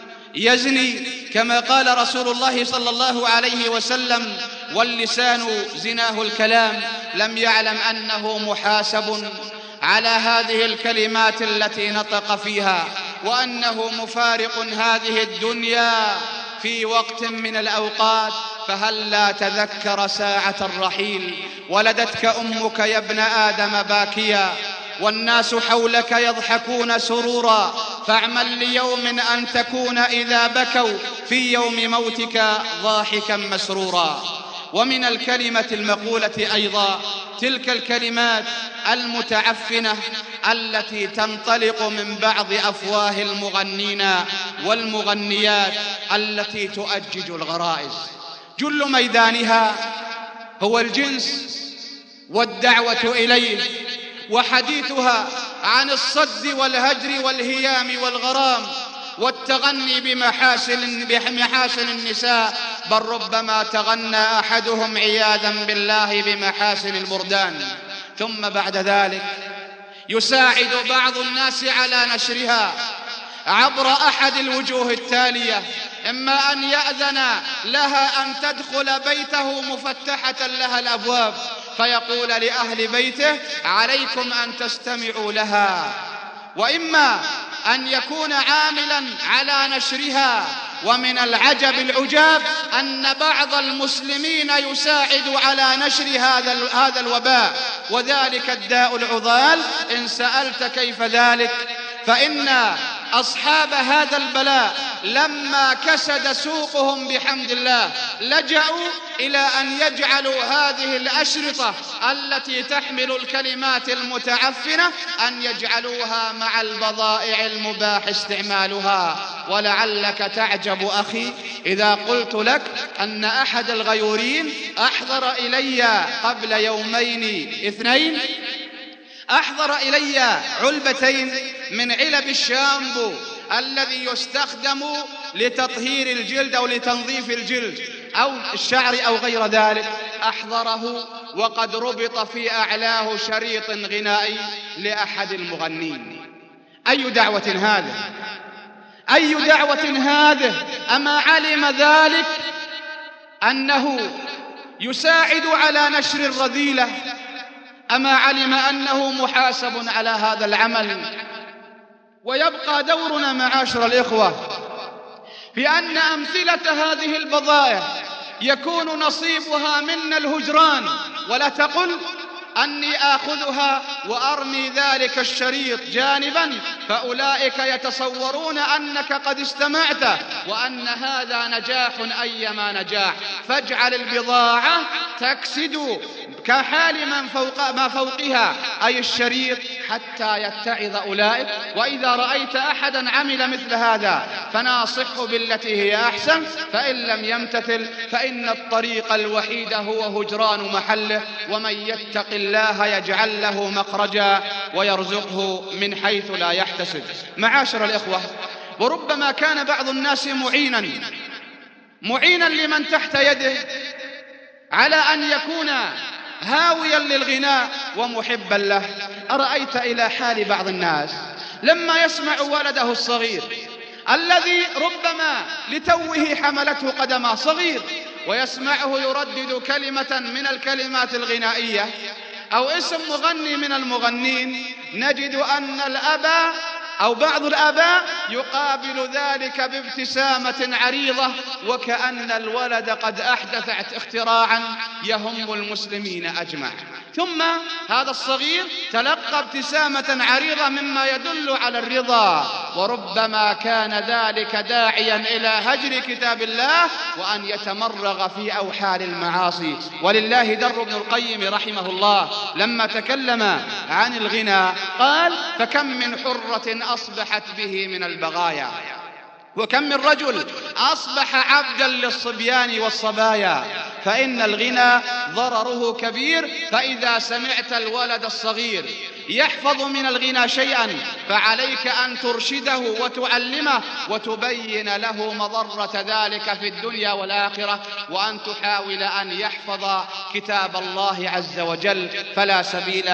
يزني، كما قال رسول الله صلى الله عليه وسلم: واللسان زناه الكلام. لم يعلم أنه محاسب على هذه الكلمات التي نطق فيها، وأنه مفارق هذه الدنيا في وقت من الأوقات. فهل لا تذكر ساعة الرحيل؟ ولدتك أمك يا ابن آدم باكيا، والناس حولك يضحكون سرورا، فاعمل ليوم أن تكون إذا بكوا في يوم موتك ضاحكا مسرورا. ومن الكلمة المقولة أيضا تلك الكلمات المتعفنة التي تنطلق من بعض أفواه المغنين والمغنيات التي تؤجج الغرائز. جل ميدانها هو الجنس والدعوة إليه، وحديثها عن الصد والهجر والهيام والغرام والتغني بمحاسن, بمحاسن النساء، بل ربما تغنى أحدهم عياذا بالله بمحاسن البردان. ثم بعد ذلك يساعد بعض الناس على نشرها عبر أحد الوجوه التالية: إما أن يأذن لها أن تدخل بيته مفتحة لها الأبواب فيقول لأهل بيته: عليكم أن تستمعوا لها، وإما أن يكون عاملا على نشرها. ومن العجب العجاب أن بعض المسلمين يساعد على نشر هذا هذا الوباء، وذلك الداء العضال. إن سألت كيف ذلك، فإن أصحاب هذا البلاء لما كسد سوقهم بحمد الله لجأوا إلى أن يجعلوا هذه الأشرطة التي تحمل الكلمات المتعفنة أن يجعلوها مع البضائع المباح استعمالها. ولعلك تعجب أخي إذا قلت لك أن أحد الغيورين أحضر إلي قبل يومين اثنين أحضر إلي علبتين من علب الشامبو الذي يستخدم لتطهير الجلد أو لتنظيف الجلد أو الشعر أو غير ذلك، أحضره وقد ربط في أعلاه شريط غنائي لأحد المغنين. أي دعوة هذه؟ أي دعوة هذه؟ أما علم ذلك أنه يساعد على نشر الرذيلة؟ أما علم أنه محاسب على هذا العمل؟ ويبقى دورنا معاشر الإخوة في أن أمثلة هذه البضائع يكون نصيبها منا الهجران، ولا تقل أني آخذها وأرمي ذلك الشريط جانبا، فأولئك يتصورون أنك قد استمعت وأن هذا نجاح أيما نجاح. فاجعل البضاعة تكسد كحال من فوق ما فوقها، أي الشريط، حتى يتعظ أولئك. وإذا رأيت أحدا عمل مثل هذا فناصحه بالتي هي أحسن، فإن لم يمتثل فإن الطريق الوحيد هو هجران محله. ومن يتق الله يجعل له مخرجا ويرزقه من حيث لا يحتسب. معاشر الإخوة، وربما كان بعض الناس معينا معينا لمن تحت يده على أن يكون هاويا للغناء ومحبا له. أرأيت إلى حال بعض الناس لما يسمع ولده الصغير الذي ربما لتوه حملته قدمه، صغير، ويسمعه يردد كلمة من الكلمات الغنائية أو اسم مغني من المغنين، نجد أن الأب أو بعض الآباء يقابل ذلك بابتسامة عريضة، وكأن الولد قد أحدث اختراعا يهم المسلمين أجمع. ثم هذا الصغير تلقى ابتسامة عريضة مما يدل على الرضا، وربما كان ذلك داعيا إلى هجر كتاب الله وأن يتمرغ في أوحال المعاصي. ولله در ابن القيم رحمه الله لما تكلم عن الغنى قال: فكم من حرة أصبحت به من البغايا، وكم من رجل أصبح عبدا للصبيان والصبايا. فإن الغنى ضرره كبير. فإذا سمعت الولد الصغير يحفظ من الغنى شيئا فعليك أن ترشده وتعلمه وتبين له مضرة ذلك في الدنيا والآخرة، وأن تحاول أن يحفظ كتاب الله عز وجل، فلا سبيل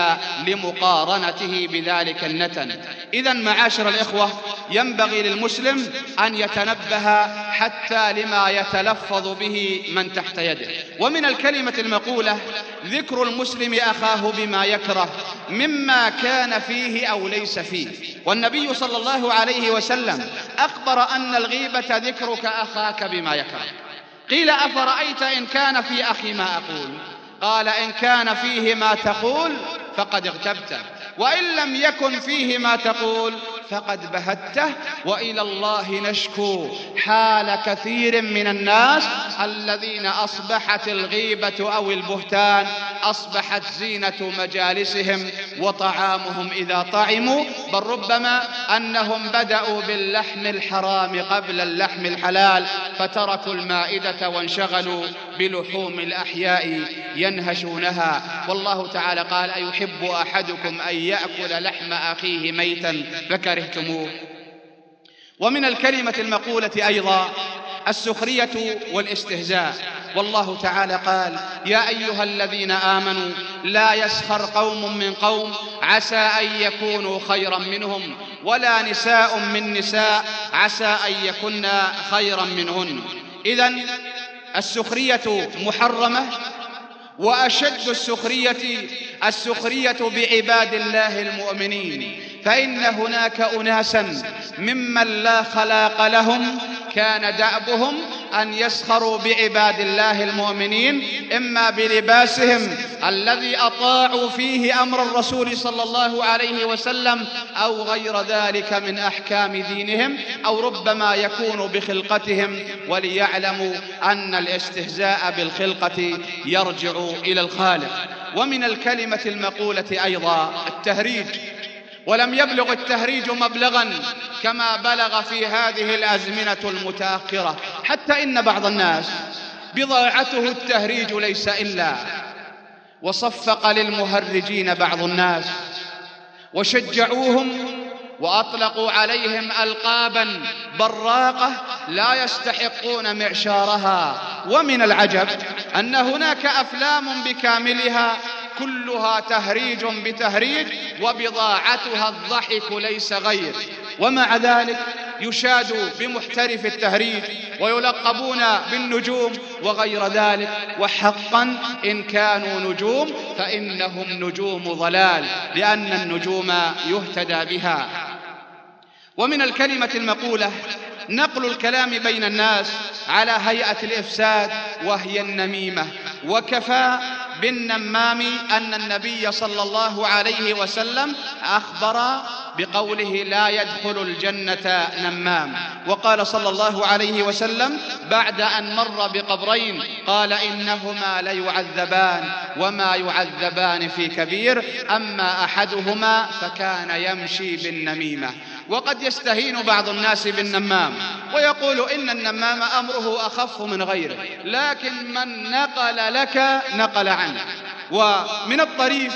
لمقارنته بذلك النتن. إذن معاشر الإخوة، ينبغي للمسلم أن يتنبه حتى لما يتلفظ به من تحت يده. ومن الكلمة المقولة ذكر المسلم أخاه بما يكره مما كان فيه أو ليس فيه. والنبي صلى الله عليه وسلم أخبر أن الغيبة ذكرك أخاك بما يكره. قيل: أفرأيت إن كان في أخي ما أقول؟ قال: إن كان فيه ما تقول فقد اغتبته، وإن لم يكن فيه ما تقول فقد بهته. وإلى الله نشكو حال كثير من الناس الذين أصبحت الغيبة أو البهتان أصبحت زينة مجالسهم وطعامهم إذا طعموا، بل ربما أنهم بدأوا باللحم الحرام قبل اللحم الحلال، فتركوا المائدة وانشغلوا بلحوم الأحياء ينهشونها. والله تعالى قال: أيحب أحدكم أن يأكل لحم أخيه ميتا فكرهتموه. ومن الكلمة المقولة أيضا السخرية والاستهزاء. والله تعالى قال: يا أيها الذين آمنوا لا يسخر قوم من قوم عسى أن يكونوا خيرا منهم، ولا نساء من نساء عسى أن يكن خيرا منهن. إذن السخرية محرمة، وأشد السخرية السخرية بعباد الله المؤمنين. فإن هناك أناسا ممن لا خلاق لهم كان دأبهم أن يسخروا بعباد الله المؤمنين، إما بلباسهم الذي أطاعوا فيه أمر الرسول صلى الله عليه وسلم أو غير ذلك من أحكام دينهم، أو ربما يكون بخلقتهم، وليعلموا أن الاستهزاء بالخلقة يرجع إلى الخالق. ومن الكلمة المقولة أيضا التهريج. ولم يبلغ التهريج مبلغا كما بلغ في هذه الأزمنة المتأخرة، حتى إن بعض الناس بضاعته التهريج ليس إلا، وصفق للمهرجين بعض الناس وشجعوهم وأطلقوا عليهم ألقابا براقة لا يستحقون معشارها. ومن العجب أن هناك أفلام بكاملها كلها تهريج بتهريج وبضاعتها الضحك ليس غير، ومع ذلك يشاد بمحترف التهريج ويلقبون بالنجوم وغير ذلك. وحقا إن كانوا نجوم فإنهم نجوم ضلال، لأن النجوم يهتدى بها. ومن الكلمة المقولة نقل الكلام بين الناس على هيئة الإفساد وهي النميمة. وكفى بالنمام أن النبي صلى الله عليه وسلم أخبر بقوله لا يدخل الجنة نمام. وقال صلى الله عليه وسلم بعد أن مر بقبرين قال إنهما ليعذبان وما يعذبان في كبير، أما أحدهما فكان يمشي بالنميمة. وقد يستهين بعض الناس بالنمام ويقول إن النمام أمره أخف من غيره، لكن من نقل لك نقل عنه. ومن الطريف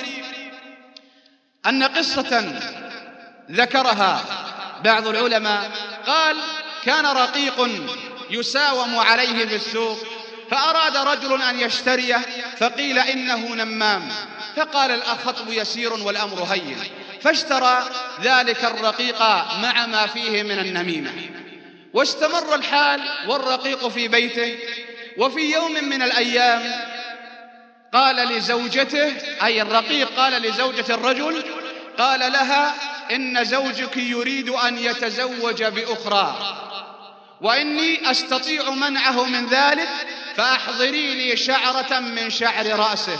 أن قصة ذكرها بعض العلماء قال كان رقيق يساوم عليه في السوق، فأراد رجل أن يشتريه فقيل إنه نمام، فقال الخطب يسير والأمر هين، فاشترى ذلك الرقيق مع ما فيه من النميمة. واستمر الحال والرقيق في بيته. وفي يوم من الأيام قال لزوجته، أي الرقيق قال لزوجة الرجل، قال لها إن زوجك يريد أن يتزوج بأخرى وإني أستطيع منعه من ذلك، فأحضري لي شعرة من شعر رأسه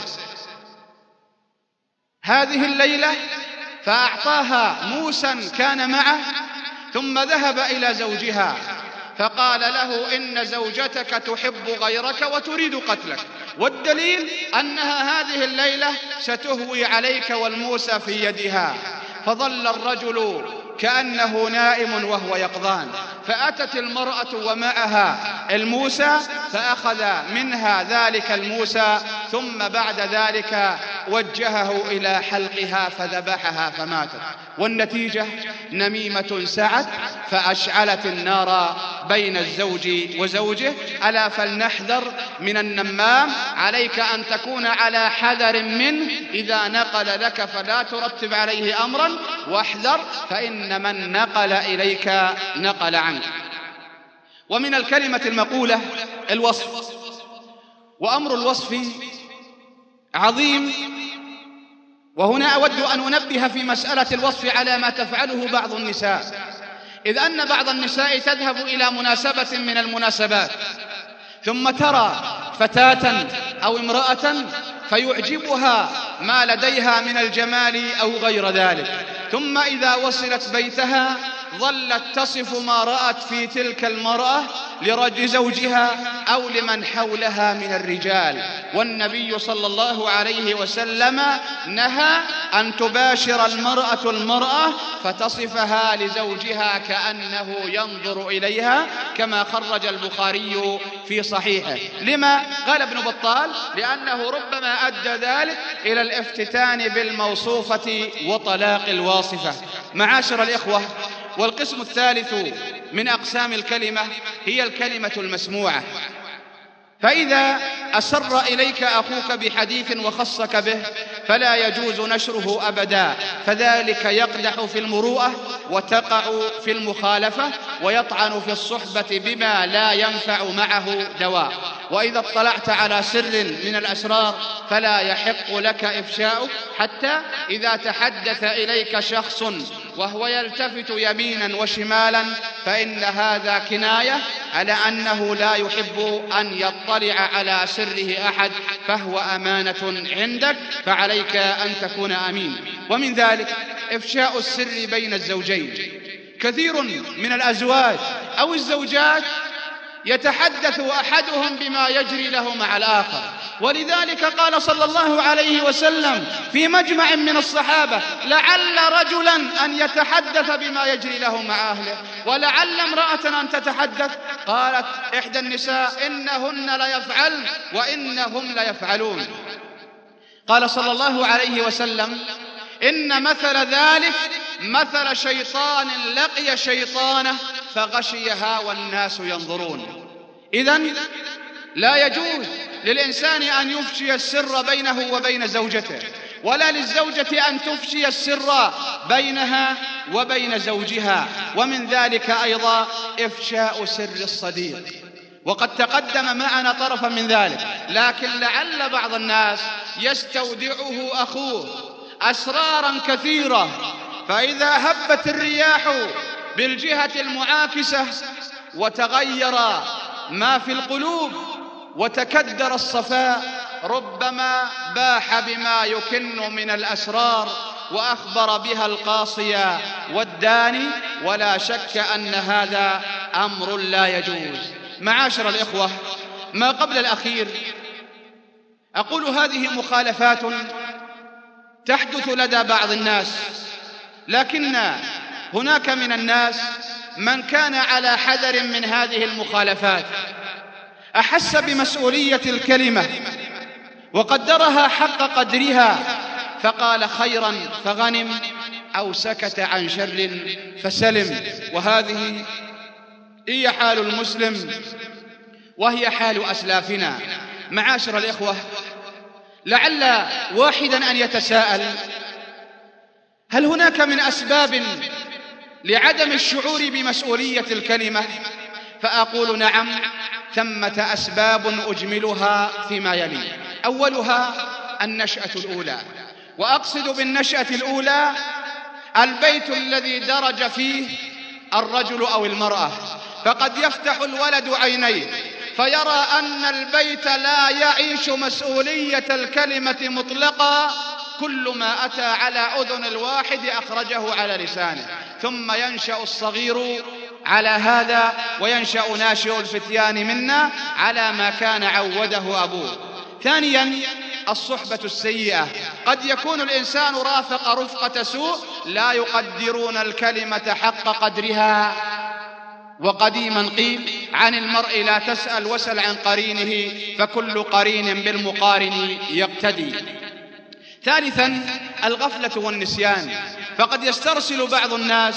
هذه الليلة. فأعطاها موسى كان معه، ثم ذهب إلى زوجها فقال له إن زوجتك تحب غيرك وتريد قتلك، والدليل أنها هذه الليلة ستهوي عليك والموسى في يدها. فظل الرجل كأنه نائم وهو يقظان، فأتت المرأة ومعها الموسى فأخذ منها ذلك الموسى، ثم بعد ذلك وجهه إلى حلقها فذبحها فماتت. والنتيجة نميمة سعت فأشعلت النار بين الزوج وزوجه. ألا فلنحذر من النمام، عليك أن تكون على حذر منه، إذا نقل لك فلا ترتب عليه أمرا، واحذر فإن من نقل إليك نقل عنك. ومن الكلمة المقولة الوصف، وأمر الوصف عظيم. وهنا أود أن أنبه في مسألة الوصف على ما تفعله بعض النساء، إذ أن بعض النساء تذهب إلى مناسبة من المناسبات ثم ترى فتاة أو امرأة فيعجبها ما لديها من الجمال أو غير ذلك، ثم إذا وصلت بيتها ظلت تصف ما رأت في تلك المرأة لرجل زوجها أو لمن حولها من الرجال. والنبي صلى الله عليه وسلم نهى أن تباشر المرأة المرأة فتصفها لزوجها كأنه ينظر إليها، كما خرج البخاري في صحيحه. لما؟ قال ابن بطال لأنه ربما أدى ذلك إلى الافتتان بالموصوفة وطلاق الواصفة. معاشر الإخوة، والقسم الثالث من أقسام الكلمة هي الكلمة المسموعة. فإذا أسر إليك أخوك بحديث وخصك به فلا يجوز نشره أبدا، فذلك يقدح في المروءة وتقع في المخالفة ويطعن في الصحبة بما لا ينفع معه دواء. وإذا اطلعت على سر من الأسرار فلا يحق لك إفشاؤه، حتى إذا تحدث إليك شخص وهو يلتفت يمينا وشمالا فإن هذا كناية على أنه لا يحب أن يطلع على سره أحد، فهو أمانة عندك، فعليك أن تكون أمين. ومن ذلك إفشاء السر بين الزوجين. كثير من الأزواج أو الزوجات يتحدث أحدهم بما يجري له مع الآخر، ولذلك قال صلى الله عليه وسلم في مجمع من الصحابة: لعل رجلا أن يتحدث بما يجري له مع أهله، ولعل امرأة أن تتحدث. قالت إحدى النساء: إنهن ليفعلن وإنهم ليفعلون. قال صلى الله عليه وسلم: إن مثل ذلك مثل شيطان لقي شيطانه فغشيها والناس ينظرون. إذن لا يجوز للإنسان أن يفشي السر بينه وبين زوجته، ولا للزوجة أن تفشي السر بينها وبين زوجها. ومن ذلك أيضا إفشاء سر الصديق، وقد تقدم معنا طرفا من ذلك، لكن لعل بعض الناس يستودعه أخوه أسرارا كثيرة، فإذا هبت الرياح بالجهة المعاكسة وتغير ما في القلوب وتكدر الصفاء، ربما باح بما يكن من الأسرار وأخبر بها القاصي والداني، ولا شك أن هذا أمر لا يجوز. معاشر الإخوة، ما قبل الأخير أقول هذه مخالفات تحدث لدى بعض الناس، لكن هناك من الناس من كان على حذر من هذه المخالفات، أحس بمسؤولية الكلمة وقدرها حق قدرها فقال خيرا فغنم، أو سكت عن شر فسلم. وهذه هي حال المسلم وهي حال أسلافنا. معاشر الإخوة، لعل واحدا أن يتساءل: هل هناك من أسباب لعدم الشعور بمسؤولية الكلمة؟ فأقول نعم، ثمة أسباب أجملها فيما يلي. أولها النشأة الأولى، وأقصد بالنشأة الأولى البيت الذي درج فيه الرجل أو المرأة، فقد يفتح الولد عينيه فيرى أن البيت لا يعيش مسؤولية الكلمة مطلقا، كل ما أتى على أذن الواحد أخرجه على لسانه، ثم ينشأ الصغير على هذا، وينشأ ناشئ الفتيان منا على ما كان عوده أبوه. ثانيا الصحبة السيئة، قد يكون الإنسان رافق رفقة سوء لا يقدرون الكلمة حق قدرها. وقديما قيل: عن المرء لا تسأل وسل عن قرينه، فكل قرين بالمقارن يقتدي. ثالثا الغفلة والنسيان، فقد يسترسل بعض الناس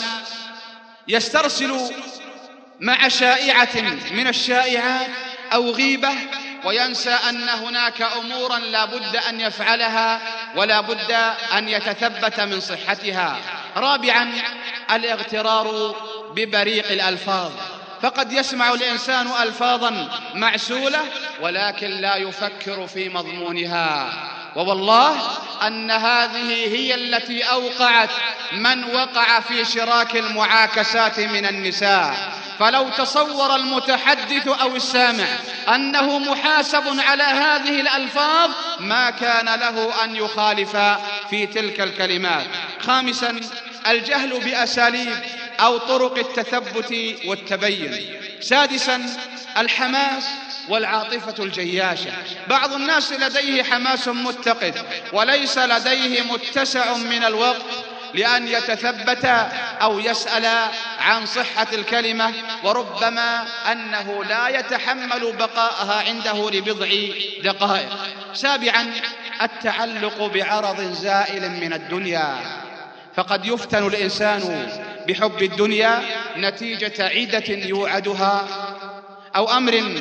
يسترسل مع شائعة من الشائعات أو غيبة، وينسى أن هناك أمورا لا بد أن يفعلها ولا بد أن يتثبت من صحتها. رابعا الاغترار ببريق الألفاظ، فقد يسمع الإنسان ألفاظا معسولة ولكن لا يفكر في مضمونها، ووالله أن هذه هي التي أوقعت من وقع في شراك المعاكسات من النساء. فلو تصور المتحدث أو السامع أنه محاسب على هذه الألفاظ ما كان له أن يخالف في تلك الكلمات. خامسا الجهل بأساليب أو طرق التثبت والتبين. سادسا الحماس والعاطفة الجياشة، بعض الناس لديه حماس متقد وليس لديه متسع من الوقت لأن يتثبت أو يسأل عن صحة الكلمة، وربما أنه لا يتحمل بقاءها عنده لبضع دقائق. سابعا التعلق بعرض زائل من الدنيا، فقد يفتن الإنسان بحب الدنيا نتيجة عدة يوعدها أو أمر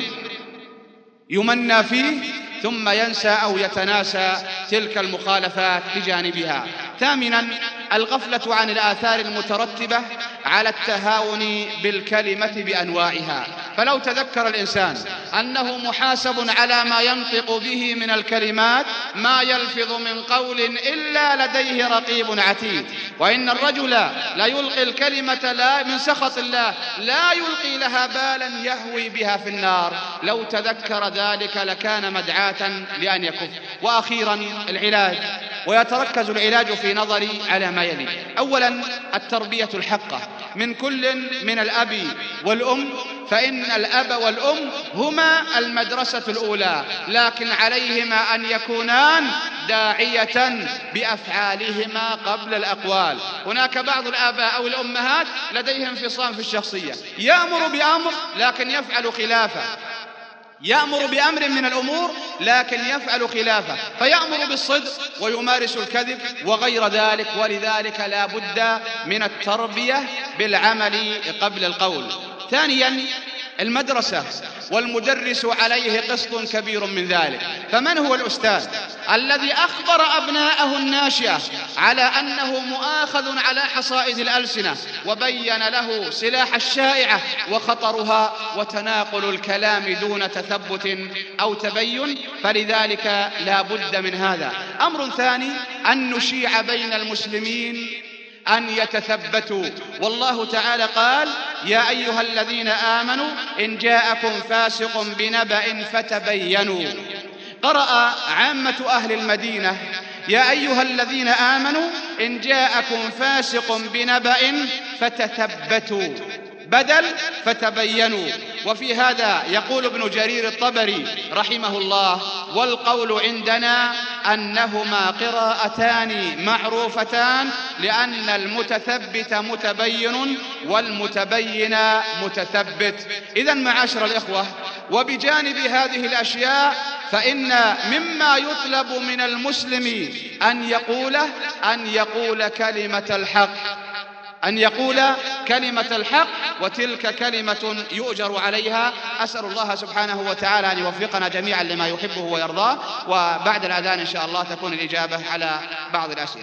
يمنى فيه ثم ينسى أو يتناسى تلك المخالفات بجانبها. ثامنا الغفلة عن الآثار المترتبة على التهاون بالكلمة بأنواعها، فلو تذكر الإنسان أنه محاسب على ما ينطق به من الكلمات، ما يلفظ من قول إلا لديه رقيب عتيد، وإن الرجل لا يلقي الكلمة لا من سخط الله لا يلقي لها بالا يهوي بها في النار، لو تذكر ذلك لكان مدعاة لأن يكف. وأخيرا العلاج، ويتركز العلاج في نظري على ما يلي. أولا التربية الحقة من كل من الأب والأم، فإن الأب والأم هما المدرسة الأولى، لكن عليهما أن يكونان داعية بأفعالهما قبل الأقوال. هناك بعض الآباء أو الأمهات لديهم انفصام في الشخصية، يأمر بأمر لكن يفعل خلافه، يأمر بأمر من الأمور لكن يفعل خلافه، فيأمر بالصدق ويمارس الكذب وغير ذلك. ولذلك لا بد من التربية بالعمل قبل القول. ثانيا المدرسة، والمدرس عليه قسط كبير من ذلك. فمن هو الأستاذ الذي أخبر أبناءه الناشئة على أنه مؤاخذ على حصائد الألسنة، وبين له سلاح الشائعة وخطرها وتناقل الكلام دون تثبت أو تبين؟ فلذلك لا بد من هذا. أمر ثاني أن نشيع بين المسلمين أن يتثبتوا، والله تعالى قال: يا أيها الذين آمنوا إن جاءكم فاسق بنبأ فتبينوا. قرأ عامة أهل المدينة: يا أيها الذين آمنوا إن جاءكم فاسق بنبأ فتثبتوا، بدل فتبينوا. وفي هذا يقول ابن جرير الطبري رحمه الله: والقول عندنا أنهما قراءتان معروفتان، لأن المتثبت متبين والمتبين متثبت. إذن معاشر الإخوة، وبجانب هذه الأشياء فإن مما يطلب من المسلم أن يقوله أن يقول كلمة الحق، أن يقول كلمة الحق، وتلك كلمة يؤجر عليها. أسأل الله سبحانه وتعالى أن يوفقنا جميعا لما يحبه ويرضاه. وبعد الأذان إن شاء الله تكون الإجابة على بعض الأسئلة.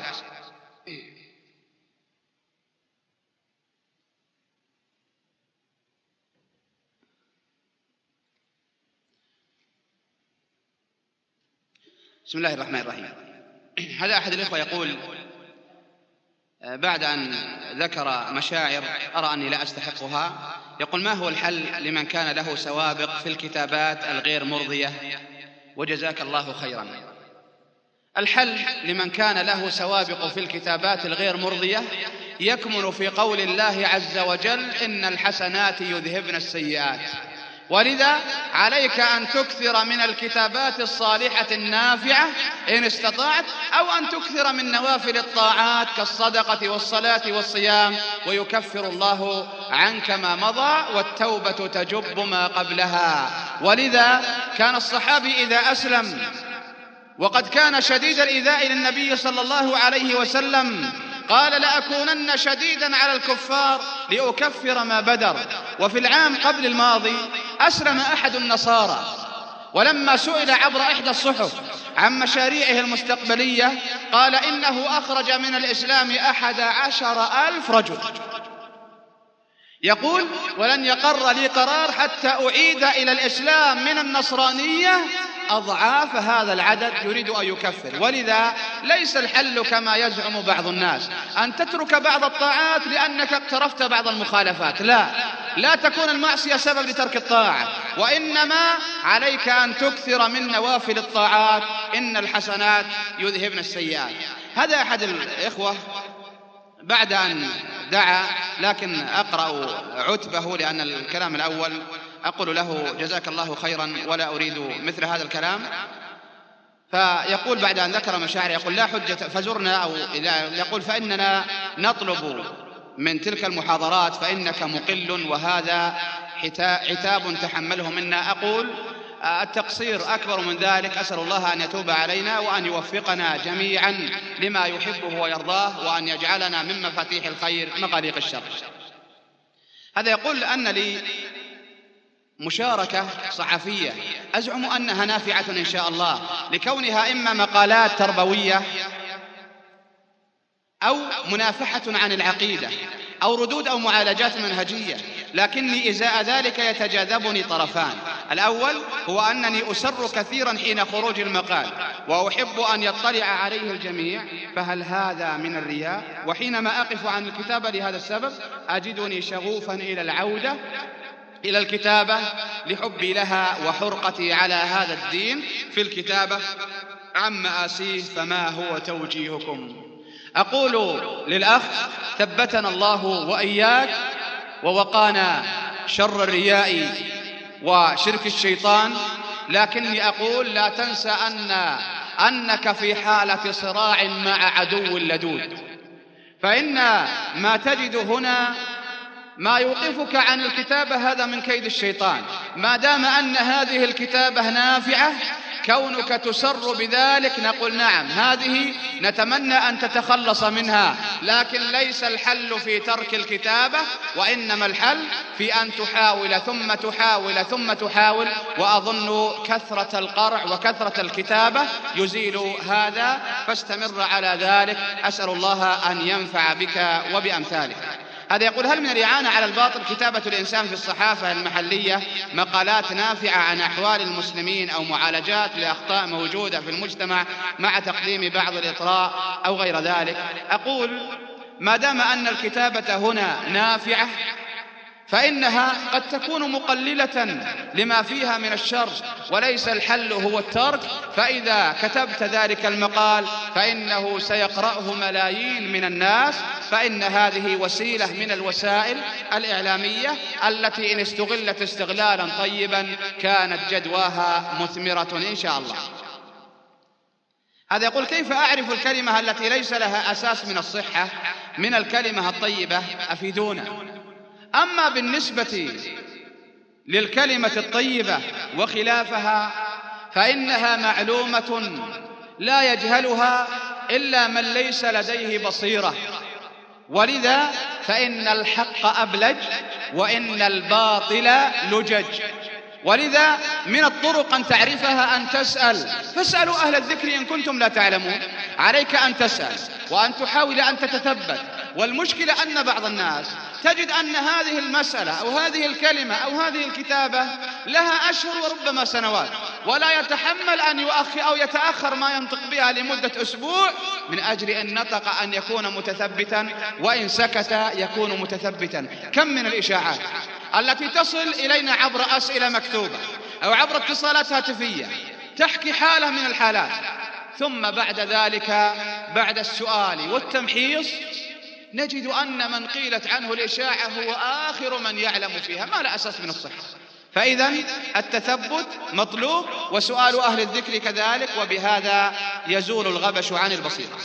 بسم الله الرحمن الرحيم. هذا أحد الإخوة يقول: بعد أن ذكر مشاعر أرى أني لا أستحقها، يقول: ما هو الحل لمن كان له سوابق في الكتابات الغير مرضية؟ وجزاك الله خيرا. الحل لمن كان له سوابق في الكتابات الغير مرضية يكمن في قول الله عز وجل: إن الحسنات يذهبن السيئات. ولذا عليك أن تكثر من الكتابات الصالحة النافعة إن استطعت، أو أن تكثر من نوافل الطاعات كالصدقة والصلاة والصيام، ويكفر الله عنك ما مضى، والتوبة تجب ما قبلها. ولذا كان الصحابي إذا أسلم وقد كان شديد الإيذاء للنبي صلى الله عليه وسلم قال: لأكونن شديدا على الكفار لأكفر ما بدر. وفي العام قبل الماضي أسلم أحد النصارى، ولما سئل عبر إحدى الصحف عن مشاريعه المستقبلية قال إنه أخرج من الإسلام أحد عشر ألف رجل. يقول: ولن يقر لي قرار حتى أعيد إلى الإسلام من النصرانية أضعاف هذا العدد، يريد أن يكفر. ولذا ليس الحل كما يزعم بعض الناس أن تترك بعض الطاعات لأنك اقترفت بعض المخالفات. لا، لا تكون المعصية سبب لترك الطاعة، وإنما عليك أن تكثر من نوافل الطاعات. إن الحسنات يذهبن السيئات. هذا أحد الإخوة بعد أن دعا، لكن أقرأ عتبه لأن الكلام الأول أقول له: جزاك الله خيرا ولا أريد مثل هذا الكلام. فيقول بعد أن ذكر مشاعر، يقول: لا حجة فزرنا، أو يقول: فإننا نطلب من تلك المحاضرات فإنك مقل، وهذا عتاب تحمله منا. أقول: التقصير أكبر من ذلك. أسأل الله أن يتوب علينا وأن يوفقنا جميعا لما يحبه ويرضاه، وأن يجعلنا من مفاتيح الخير مغاليق الشر. هذا يقول أن لي مشاركة صحفية أزعم أنها نافعة إن شاء الله، لكونها إما مقالات تربوية أو منافحة عن العقيدة أو ردود أو معالجات منهجية، لكني إزاء ذلك يتجاذبني طرفان. الأول هو أنني أسر كثيرا حين خروج المقال وأحب أن يطلع عليه الجميع، فهل هذا من الرياء؟ وحينما أقف عن الكتابة لهذا السبب أجدني شغوفا إلى العودة إلى الكتابة لحبي لها وحرقتي على هذا الدين في الكتابة عن مآسيه فما هو توجيهكم؟ أقول للأخ ثبتنا الله وإياك ووقانا شر الرياء وشرك الشيطان، لكني أقول لا تنسى أن أنك في حالة صراع مع عدو لدود، فإن ما تجد هنا ما يوقفك عن الكتابة هذا من كيد الشيطان. ما دام أن هذه الكتابة نافعة كونك تسر بذلك نقول نعم، هذه نتمنى أن تتخلص منها، لكن ليس الحل في ترك الكتابة، وإنما الحل في أن تحاول ثم تحاول ثم تحاول. وأظن كثرة القرع وكثرة الكتابة يزيل هذا، فاستمر على ذلك. أسأل الله أن ينفع بك وبأمثالك. هذا يقول: هل من الإعانة على الباطل كتابة الإنسان في الصحافة المحلية مقالات نافعة عن أحوال المسلمين أو معالجات لأخطاء موجودة في المجتمع مع تقديم بعض الإطراء أو غير ذلك؟ أقول: ما دام أن الكتابة هنا نافعة فإنها قد تكون مقللة لما فيها من الشر، وليس الحل هو الترك. فإذا كتبت ذلك المقال فإنه سيقرأه ملايين من الناس، فإن هذه وسيلة من الوسائل الإعلامية التي إن استغلت استغلالا طيبا كانت جدواها مثمرة إن شاء الله. هذا يقول: كيف أعرف الكلمة التي ليس لها أساس من الصحة من الكلمة الطيبة؟ أفيدونا. أما بالنسبة للكلمة الطيبة وخلافها فإنها معلومة لا يجهلها إلا من ليس لديه بصيرة، ولذا فإن الحق أبلج وإن الباطل لجج. ولذا من الطرق أن تعرفها أن تسأل، فاسألوا أهل الذكر إن كنتم لا تعلمون. عليك أن تسأل وأن تحاول أن تتثبت. والمشكلة أن بعض الناس تجد أن هذه المسألة أو هذه الكلمة أو هذه الكتابة لها أشهر وربما سنوات، ولا يتحمل أن يؤخر أو يتأخر ما ينطق بها لمدة أسبوع من أجل أن نطق أن يكون متثبتا، وإن سكت يكون متثبتا. كم من الإشاعات التي تصل إلينا عبر أسئلة مكتوبة أو عبر اتصالات هاتفية تحكي حالة من الحالات، ثم بعد ذلك بعد السؤال والتمحيص نجد أن من قيلت عنه الإشاعة هو آخر من يعلم فيها ما لا أساس من الصحة. فإذا التثبت مطلوب وسؤال أهل الذكر كذلك، وبهذا يزول الغبش عن البصيرة.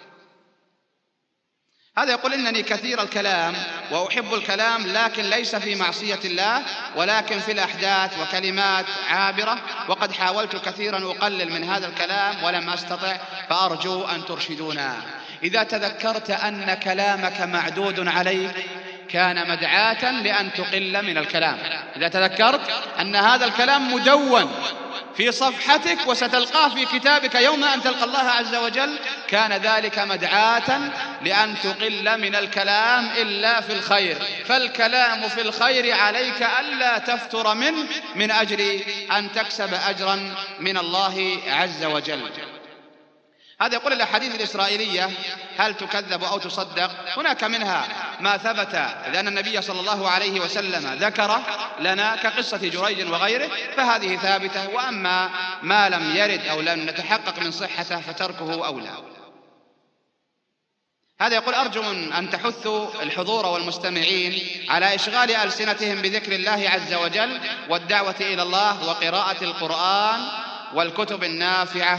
هذا يقول: إنني كثير الكلام وأحب الكلام، لكن ليس في معصية الله ولكن في الأحداث وكلمات عابرة، وقد حاولت كثيرا أقلل من هذا الكلام ولم أستطع، فأرجو أن ترشدونا. إذا تذكرت أن كلامك معدود عليك كان مدعاة لأن تقل من الكلام. إذا تذكرت أن هذا الكلام مدون في صفحتك وستلقاه في كتابك يوم أن تلقى الله عز وجل كان ذلك مدعاة لأن تقل من الكلام إلا في الخير، فالكلام في الخير عليك ألا تفتر منه من أجل أن تكسب أجرا من الله عز وجل. هذا يقول: الأحاديث الإسرائيلية هل تكذب أو تصدق؟ هناك منها ما ثبت لأن النبي صلى الله عليه وسلم ذكر لنا كقصة جريج وغيره، فهذه ثابتة، وأما ما لم يرد أو لم نتحقق من صحته فتركه أولى. هذا يقول: أرجو أن تحثوا الحضور والمستمعين على إشغال ألسنتهم بذكر الله عز وجل والدعوة إلى الله وقراءة القرآن والكتب النافعة.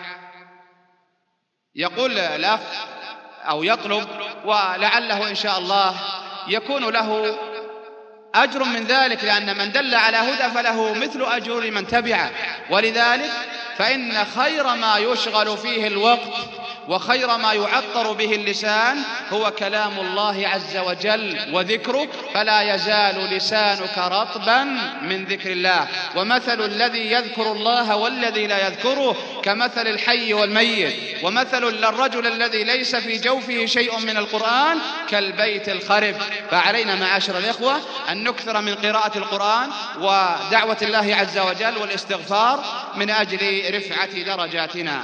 يقول الأخ أو يطلب ولعله إن شاء الله يكون له أجر من ذلك، لأن من دل على هدى فله مثل أجر من تبعه، ولذلك فإن خير ما يشغل فيه الوقت وخير ما يعطر به اللسان هو كلام الله عز وجل وذكره، فلا يزال لسانك رطبا من ذكر الله. ومثل الذي يذكر الله والذي لا يذكره كمثل الحي والميت، ومثل الرجل الذي ليس في جوفه شيء من القرآن كالبيت الخرب. فعلينا معاشر الإخوة أن نكثر من قراءة القرآن ودعوة الله عز وجل والاستغفار من أجل رفعة درجاتنا.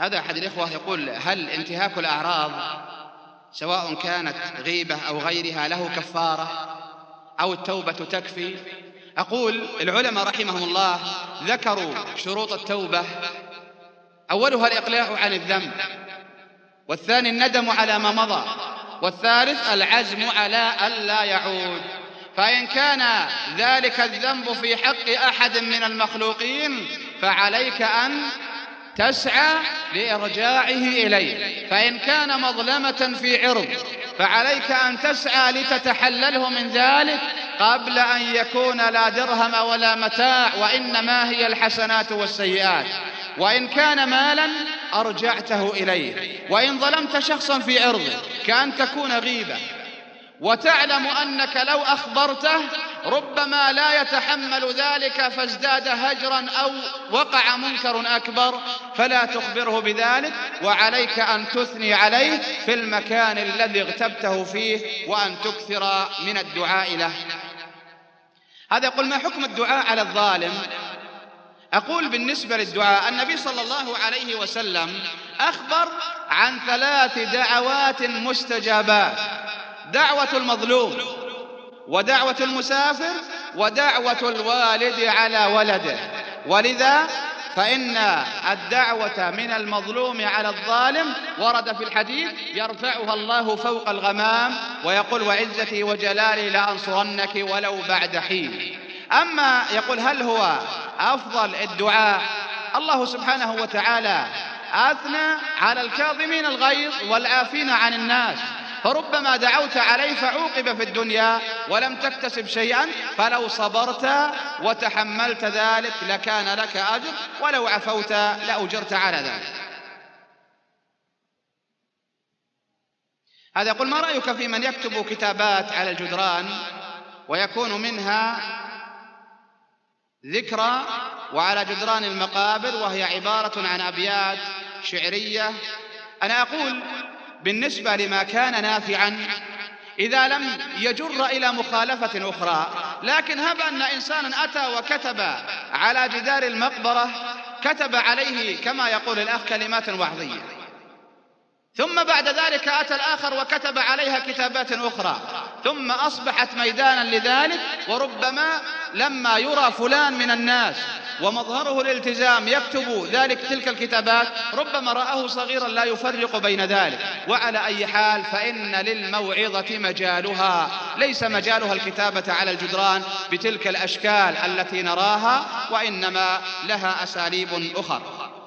هذا أحد الإخوة يقول: هل انتهاك الأعراض سواء كانت غيبة أو غيرها له كفارة أو التوبة تكفي؟ أقول: العلماء رحمهم الله ذكروا شروط التوبة، أولها الإقلاع عن الذنب، والثاني الندم على ما مضى، والثالث العزم على ألا يعود. فإن كان ذلك الذنب في حق أحد من المخلوقين فعليك أن تسعى لإرجاعه إليه، فإن كان مظلمة في عرض فعليك أن تسعى لتتحلله من ذلك قبل أن يكون لا درهم ولا متاع، وإنما هي الحسنات والسيئات. وإن كان مالا أرجعته إليه. وإن ظلمت شخصا في عرضه كأن تكون غيبة وتعلم أنك لو أخبرته ربما لا يتحمل ذلك فازداد هجرا أو وقع منكر أكبر، فلا تخبره بذلك، وعليك أن تثني عليه في المكان الذي اغتبته فيه وأن تكثر من الدعاء له. هذا يقول: ما حكم الدعاء على الظالم؟ أقول بالنسبة للدعاء النبي صلى الله عليه وسلم أخبر عن ثلاث دعوات مستجابات: دعوة المظلوم، ودعوة المسافر، ودعوة الوالد على ولده. ولذا فإن الدعوة من المظلوم على الظالم ورد في الحديث: يرفعها الله فوق الغمام ويقول: وعزتي وجلالي لأنصرنك ولو بعد حين. أما يقول: هل هو أفضل الدعاء؟ الله سبحانه وتعالى أثنى على الكاظمين الغيظ والعافين عن الناس، فربما دعوت عليه فعوقب في الدنيا ولم تكتسب شيئا، فلو صبرت وتحملت ذلك لكان لك أجر، ولو عفوت لأجرت على ذلك. هذا يقول: ما رأيك في من يكتب كتابات على الجدران ويكون منها ذكرى وعلى جدران المقابر وهي عبارة عن أبيات شعرية؟ أنا أقول بالنسبة لما كان نافعا إذا لم يجر إلى مخالفة أخرى، لكن هب أن إنسانا أتى وكتب على جدار المقبرة، كتب عليه كما يقول الأخ كلمات وعظية، ثم بعد ذلك أتى الآخر وكتب عليها كتابات أخرى، ثم أصبحت ميدانا لذلك، وربما لما يرى فلان من الناس ومظهره الالتزام يكتب ذلك تلك الكتابات ربما رآه صغيرا لا يفرق بين ذلك. وعلى أي حال فإن للموعظة مجالها، ليس مجالها الكتابة على الجدران بتلك الأشكال التي نراها، وإنما لها أساليب أخرى.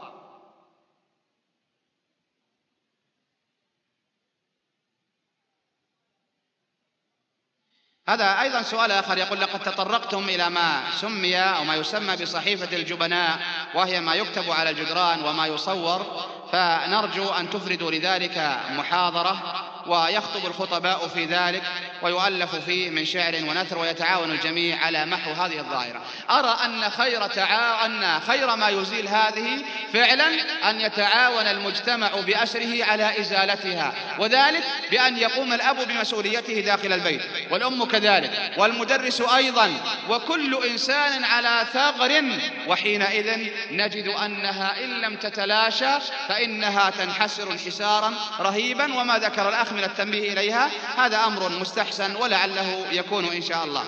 هذا أيضا سؤال آخر يقول: لقد تطرقتم إلى ما سمي أو ما يسمى بصحيفة الجبناء، وهي ما يكتب على الجدران وما يصور، فنرجو أن تفردوا لذلك محاضرة ويخطب الخطباء في ذلك ويؤلف فيه من شعر ونثر ويتعاون الجميع على محو هذه الظاهرة. أرى أن خير تعاون أن خير ما يزيل هذه فعلا أن يتعاون المجتمع بأسره على إزالتها، وذلك بأن يقوم الأب بمسؤوليته داخل البيت، والأم كذلك، والمدرس أيضا، وكل إنسان على ثغر، وحينئذ نجد أنها إن لم تتلاشى فإنها تنحسر انحسارا رهيبا. وما ذكر الأخ من التنبيه إليها هذا أمر مستحسن ولعله يكون إن شاء الله.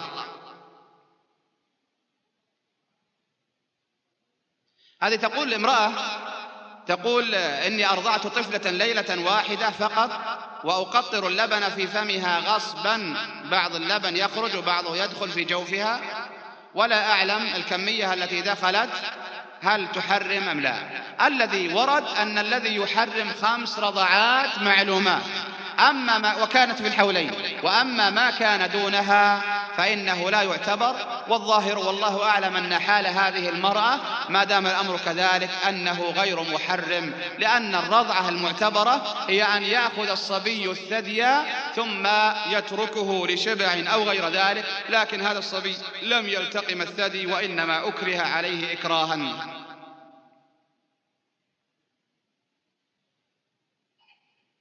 هذه تقول امرأة تقول: إني أرضعت طفلة ليلة واحدة فقط وأقطر اللبن في فمها غصبا، بعض اللبن يخرج وبعضه يدخل في جوفها ولا أعلم الكمية التي دخلت هل تحرم أم لا. الذي ورد أن الذي يحرم خمس رضعات معلومات، أما ما وكانت في الحولين، وأما ما كان دونها فإنه لا يعتبر. والظاهر والله أعلم أن حال هذه المرأة ما دام الأمر كذلك أنه غير محرم، لأن الرضعة المعتبرة هي أن يأخذ الصبي الثدي ثم يتركه لشبع أو غير ذلك، لكن هذا الصبي لم يلتقم الثدي وإنما أكره عليه إكراها.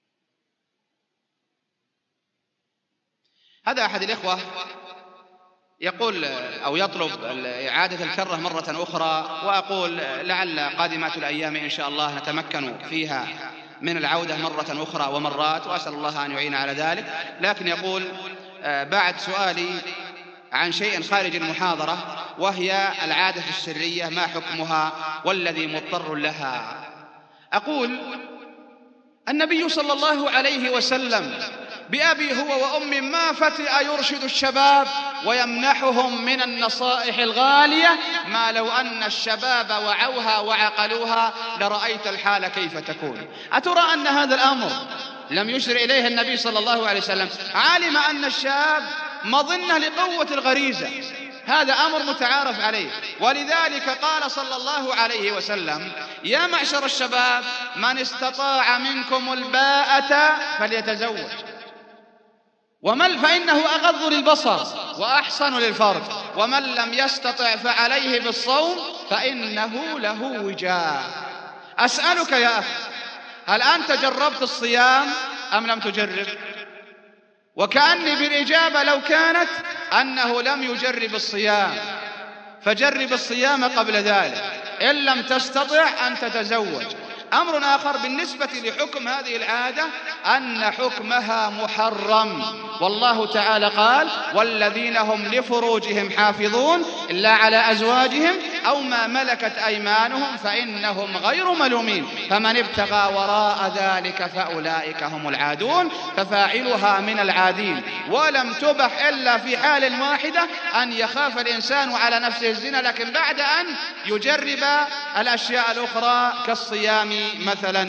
هذا أحد الإخوة يقول أو يطلب إعادة الكرة مرة أخرى، وأقول لعل قادمات الأيام إن شاء الله نتمكن فيها من العودة مرة أخرى ومرات، وأسأل الله أن يعين على ذلك. لكن يقول بعد سؤالي عن شيء خارج المحاضرة، وهي العادة السرية ما حكمها والذي مضطر لها. أقول النبي صلى الله عليه وسلم بأبي هو وأمي ما فتئ يرشد الشباب ويمنحهم من النصائح الغالية ما لو أن الشباب وعوها وعقلوها لرأيت الحال كيف تكون. أترى أن هذا الأمر لم يشر إليه النبي صلى الله عليه وسلم؟ علم أن الشاب مظنة لقوة الغريزة، هذا أمر متعارف عليه، ولذلك قال صلى الله عليه وسلم يا معشر الشباب من استطاع منكم الباءة فليتزوج، ومن فإنه أغض للبصر وأحصن للفرج، ومن لم يستطع فعليه بالصوم فإنه له وجاء. أسألك يا أخي، هل أنت جربت الصيام أم لم تجرب؟ وكأني بالإجابة لو كانت أنه لم يجرب الصيام، فجرب الصيام قبل ذلك، إن لم تستطع أن تتزوج. أمر آخر بالنسبة لحكم هذه العادة أن حكمها محرم، والله تعالى قال والذين هم لفروجهم حافظون إلا على أزواجهم أو ما ملكت أيمانهم فإنهم غير ملومين، فمن ابتغى وراء ذلك فأولئك هم العادون، ففاعلها من العادين. ولم تبح إلا في حال واحدة، أن يخاف الإنسان على نفسه الزنا، لكن بعد أن يجرب الأشياء الأخرى كالصيام مثلا.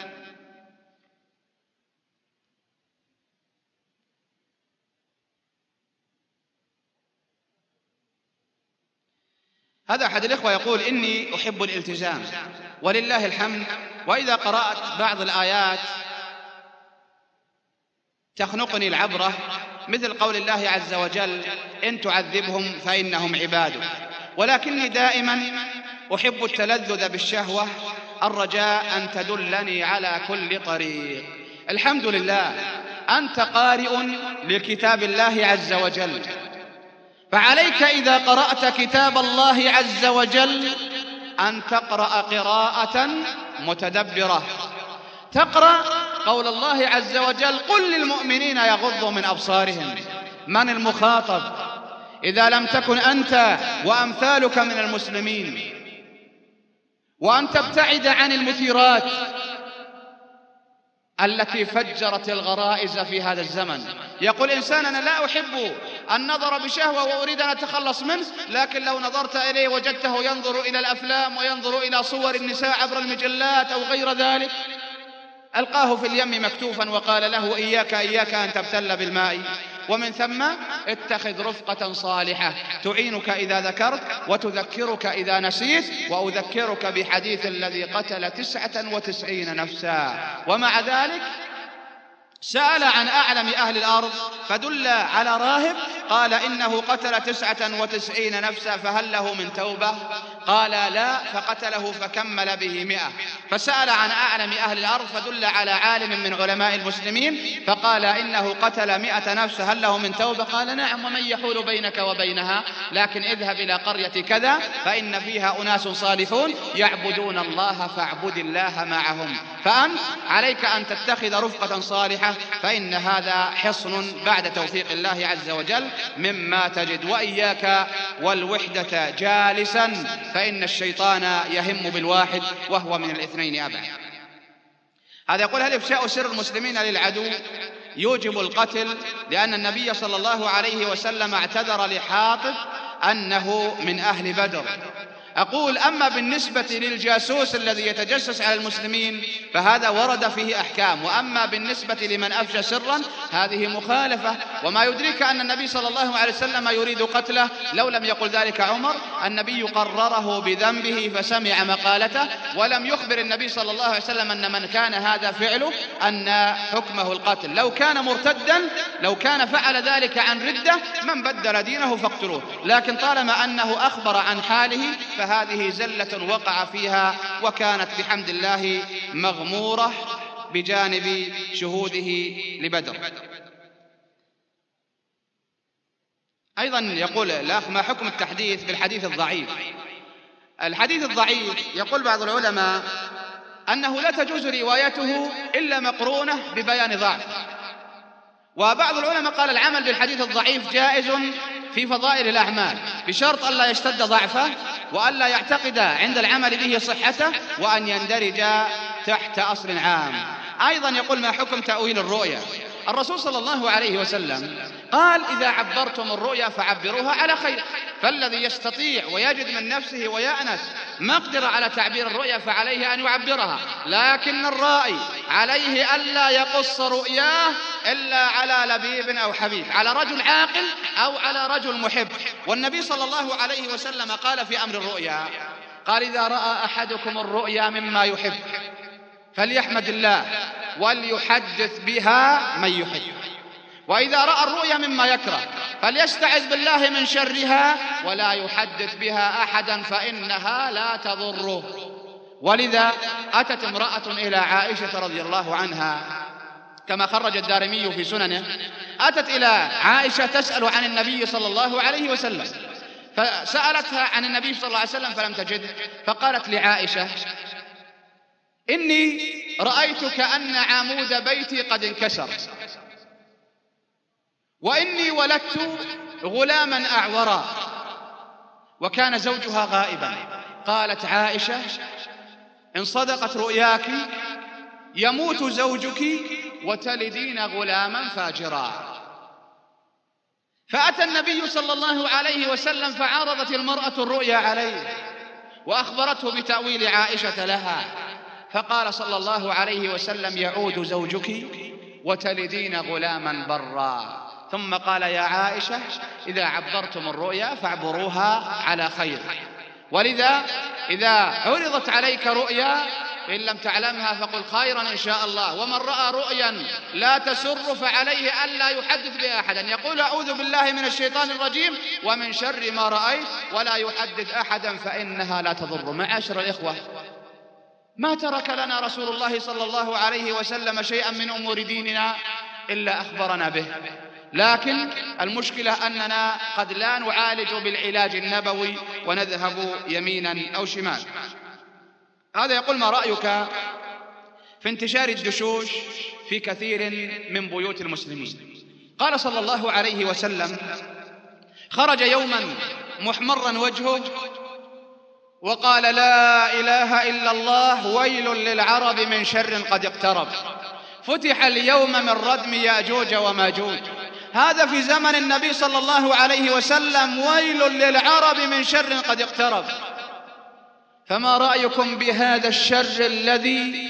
هذا أحد الإخوة يقول إني أحب الالتزام ولله الحمد، وإذا قرأت بعض الآيات تخنقني العبرة، مثل قول الله عز وجل إن تعذبهم فإنهم عبادك، ولكني دائما أحب التلذذ بالشهوة الرجاء أن تدلني على كل طريق. الحمد لله أنت قارئ لكتاب الله عز وجل، فعليك إذا قرأت كتاب الله عز وجل أن تقرأ قراءة متدبرة، تقرأ قول الله عز وجل قل للمؤمنين يغضوا من أبصارهم. من المخاطب إذا لم تكن أنت وأمثالك من المسلمين؟ وأن تبتعد عن المثيرات التي فجرت الغرائز في هذا الزمن. يقول إنسان أنا لا أحب النظر بشهوة وأريد أن أتخلص منه، لكن لو نظرت إليه وجدته ينظر إلى الأفلام وينظر إلى صور النساء عبر المجلات أو غير ذلك، ألقاه في اليم مكتوفا وقال له إياك إياك أن تبتل بالماء. ومن ثم اتخذ رفقة صالحة تعينك إذا ذكرت وتذكرك إذا نسيت. وأذكرك بحديث الذي قتل تسعة وتسعين نفسا، ومع ذلك سأل عن أعلم أهل الأرض فدل على راهب قال إنه قتل تسعة وتسعين نفسا فهل له من توبة؟ قال لا، فقتله فكمل به مئة. فسأل عن أعلم أهل الأرض فدل على عالم من علماء المسلمين فقال إنه قتل مئة نفس هل له من توبة؟ قال نعم، ومن يحول بينك وبينها؟ لكن اذهب إلى قرية كذا فإن فيها أناس صالحون يعبدون الله فاعبد الله معهم. فأنت عليك أن تتخذ رفقة صالحة، فإن هذا حصن بعد توفيق الله عز وجل مما تجد. وإياك والوحدة جالسا، فإن الشيطان يهم بالواحد وهو من الاثنين أبعد. هذا يقول هل إفشاء سر المسلمين للعدو يوجب القتل؟ لأن النبي صلى الله عليه وسلم اعتذر لحاطب أنه من أهل بدر. أقول أما بالنسبة للجاسوس الذي يتجسس على المسلمين فهذا ورد فيه أحكام، وأما بالنسبة لمن أفشى سرا هذه مخالفة. وما يدريك أن النبي صلى الله عليه وسلم يريد قتله لو لم يقل ذلك عمر. النبي قرره بذنبه فسمع مقالته، ولم يخبر النبي صلى الله عليه وسلم أن من كان هذا فعله أن حكمه القتل. لو كان مرتدا، لو كان فعل ذلك عن ردة، من بدل دينه فاقتلوه، لكن طالما أنه أخبر عن حاله فهذه زلة وقع فيها، وكانت بحمد الله مغمورة بجانب شهوده لبدر. أيضا أيضا يقول الأخ: ما حكم التحديث بالحديث الضعيف؟ الحديث الضعيف يقول بعض العلماء أنه لا تجوز روايته إلا مقرونة ببيان ضعف، وبعض العلماء قال العمل بالحديث الضعيف جائز في فضائل الأعمال بشرط أن لا يشتد ضعفه، وأن لا يعتقد عند العمل به صحته، وأن يندرج تحت أصل عام. أيضا يقول: ما حكم تأويل الرؤيا؟ الرسول صلى الله عليه وسلم قال: إذا عبرتم الرؤيا فعبروها على خير، فالذي يستطيع ويجد من نفسه ويأنس مقدرة على تعبير الرؤيا فعليه أن يعبرها، لكن الرائي عليه ألا يقص رؤياه إلا على لبيب أو حبيب، على رجل عاقل أو على رجل محب. والنبي صلى الله عليه وسلم قال في أمر الرؤيا، قال: إذا رأى أحدكم الرؤيا مما يحب فليحمد الله وليحدث بها من يحب، وإذا رأى الرؤيا مما يكره فليستعذ بالله من شرها ولا يحدث بها أحدا فإنها لا تضره. ولذا أتت امرأة إلى عائشة رضي الله عنها كما خرج الدارمي في سننه، أتت إلى عائشة تسأل عن النبي صلى الله عليه وسلم، فسألتها عن النبي صلى الله عليه وسلم فلم تجده، فقالت لعائشة: إني رأيت كأن عمود بيتي قد انكسر، وإني ولدت غلاما أعورا، وكان زوجها غائبا. قالت عائشة: إن صدقت رؤياك يموت زوجك وتلدين غلاما فاجرا. فأتى النبي صلى الله عليه وسلم فعارضت المرأة الرؤيا عليه وأخبرته بتأويل عائشة لها، فقال صلى الله عليه وسلم: يعود زوجك وتلدين غلاما برا. ثم قال: يا عائشة، إذا عبرتم الرؤيا فاعبروها على خير. ولذا إذا عرضت عليك رؤيا إن لم تعلمها فقل خيرا إن شاء الله، ومن رأى رؤيا لا تسر فعليه ألا يحدث بها أحدا، يقول: أعوذ بالله من الشيطان الرجيم ومن شر ما رأيت، ولا يحدث أحدا فإنها لا تضر. معاشر الإخوة، ما ترك لنا رسول الله صلى الله عليه وسلم شيئا من أمور ديننا إلا أخبرنا به، لكن المشكلة أننا قد لا نعالج بالعلاج النبوي ونذهب يمينا أو شمال. هذا يقول: ما رأيك في انتشار الدشوش في كثير من بيوت المسلمين؟ قال صلى الله عليه وسلم: خرج يوما محمرا وجهه وقال: لا إله إلا الله، ويل للعرب من شر قد اقترب، فتح اليوم من ردم يأجوج وماجوج. هذا في زمن النبي صلى الله عليه وسلم، ويل للعرب من شر قد اقترب. فما رأيكم بهذا الشر الذي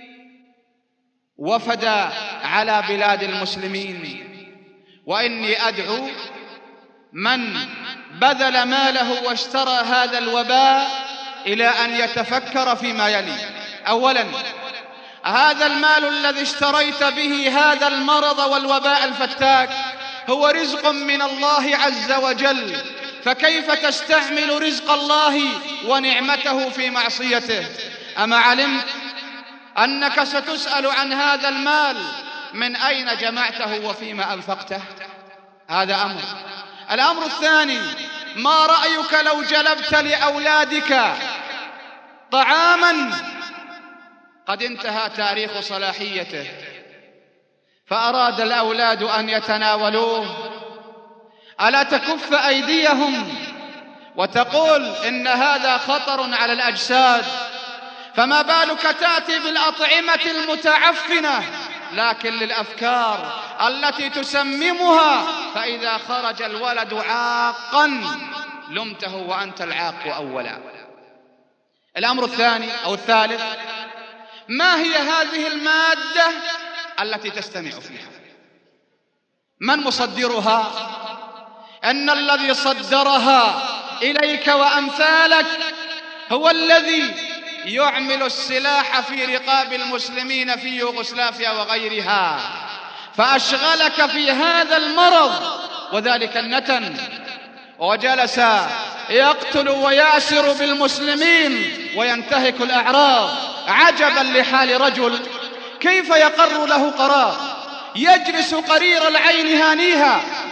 وفد على بلاد المسلمين؟ وإني أدعو من بذل ماله واشترى هذا الوباء إلى أن يتفكر فيما يلي. أولا، هذا المال الذي اشتريت به هذا المرض والوباء الفتاك هو رزق من الله عز وجل، فكيف تستعمل رزق الله ونعمته في معصيته؟ أما علمت أنك ستسأل عن هذا المال من أين جمعته وفيما أنفقته؟ هذا أمر. الأمر الثاني: ما رأيك لو جلبت لأولادك طعاما قد انتهى تاريخ صلاحيته فأراد الأولاد أن يتناولوه، ألا تكف أيديهم وتقول إن هذا خطر على الأجساد؟ فما بالك تأتي بالأطعمة المتعفنة لكن للأفكار التي تسممها، فإذا خرج الولد عاقا لمته وأنت العاق أولا. الأمر الثاني أو الثالث: ما هي هذه المادة التي تستمع فيها؟ من مصدرها؟ أن الذي صدرها إليك وأمثالك هو الذي يعمل السلاح في رقاب المسلمين في يوغوسلافيا وغيرها، فأشغلك في هذا المرض وذلك النتن، وجلس يقتل ويأسر بالمسلمين وينتهك الأعراض. عجبا لحال رجل كيف يقر له قرار، يجلس قرير العين هانيها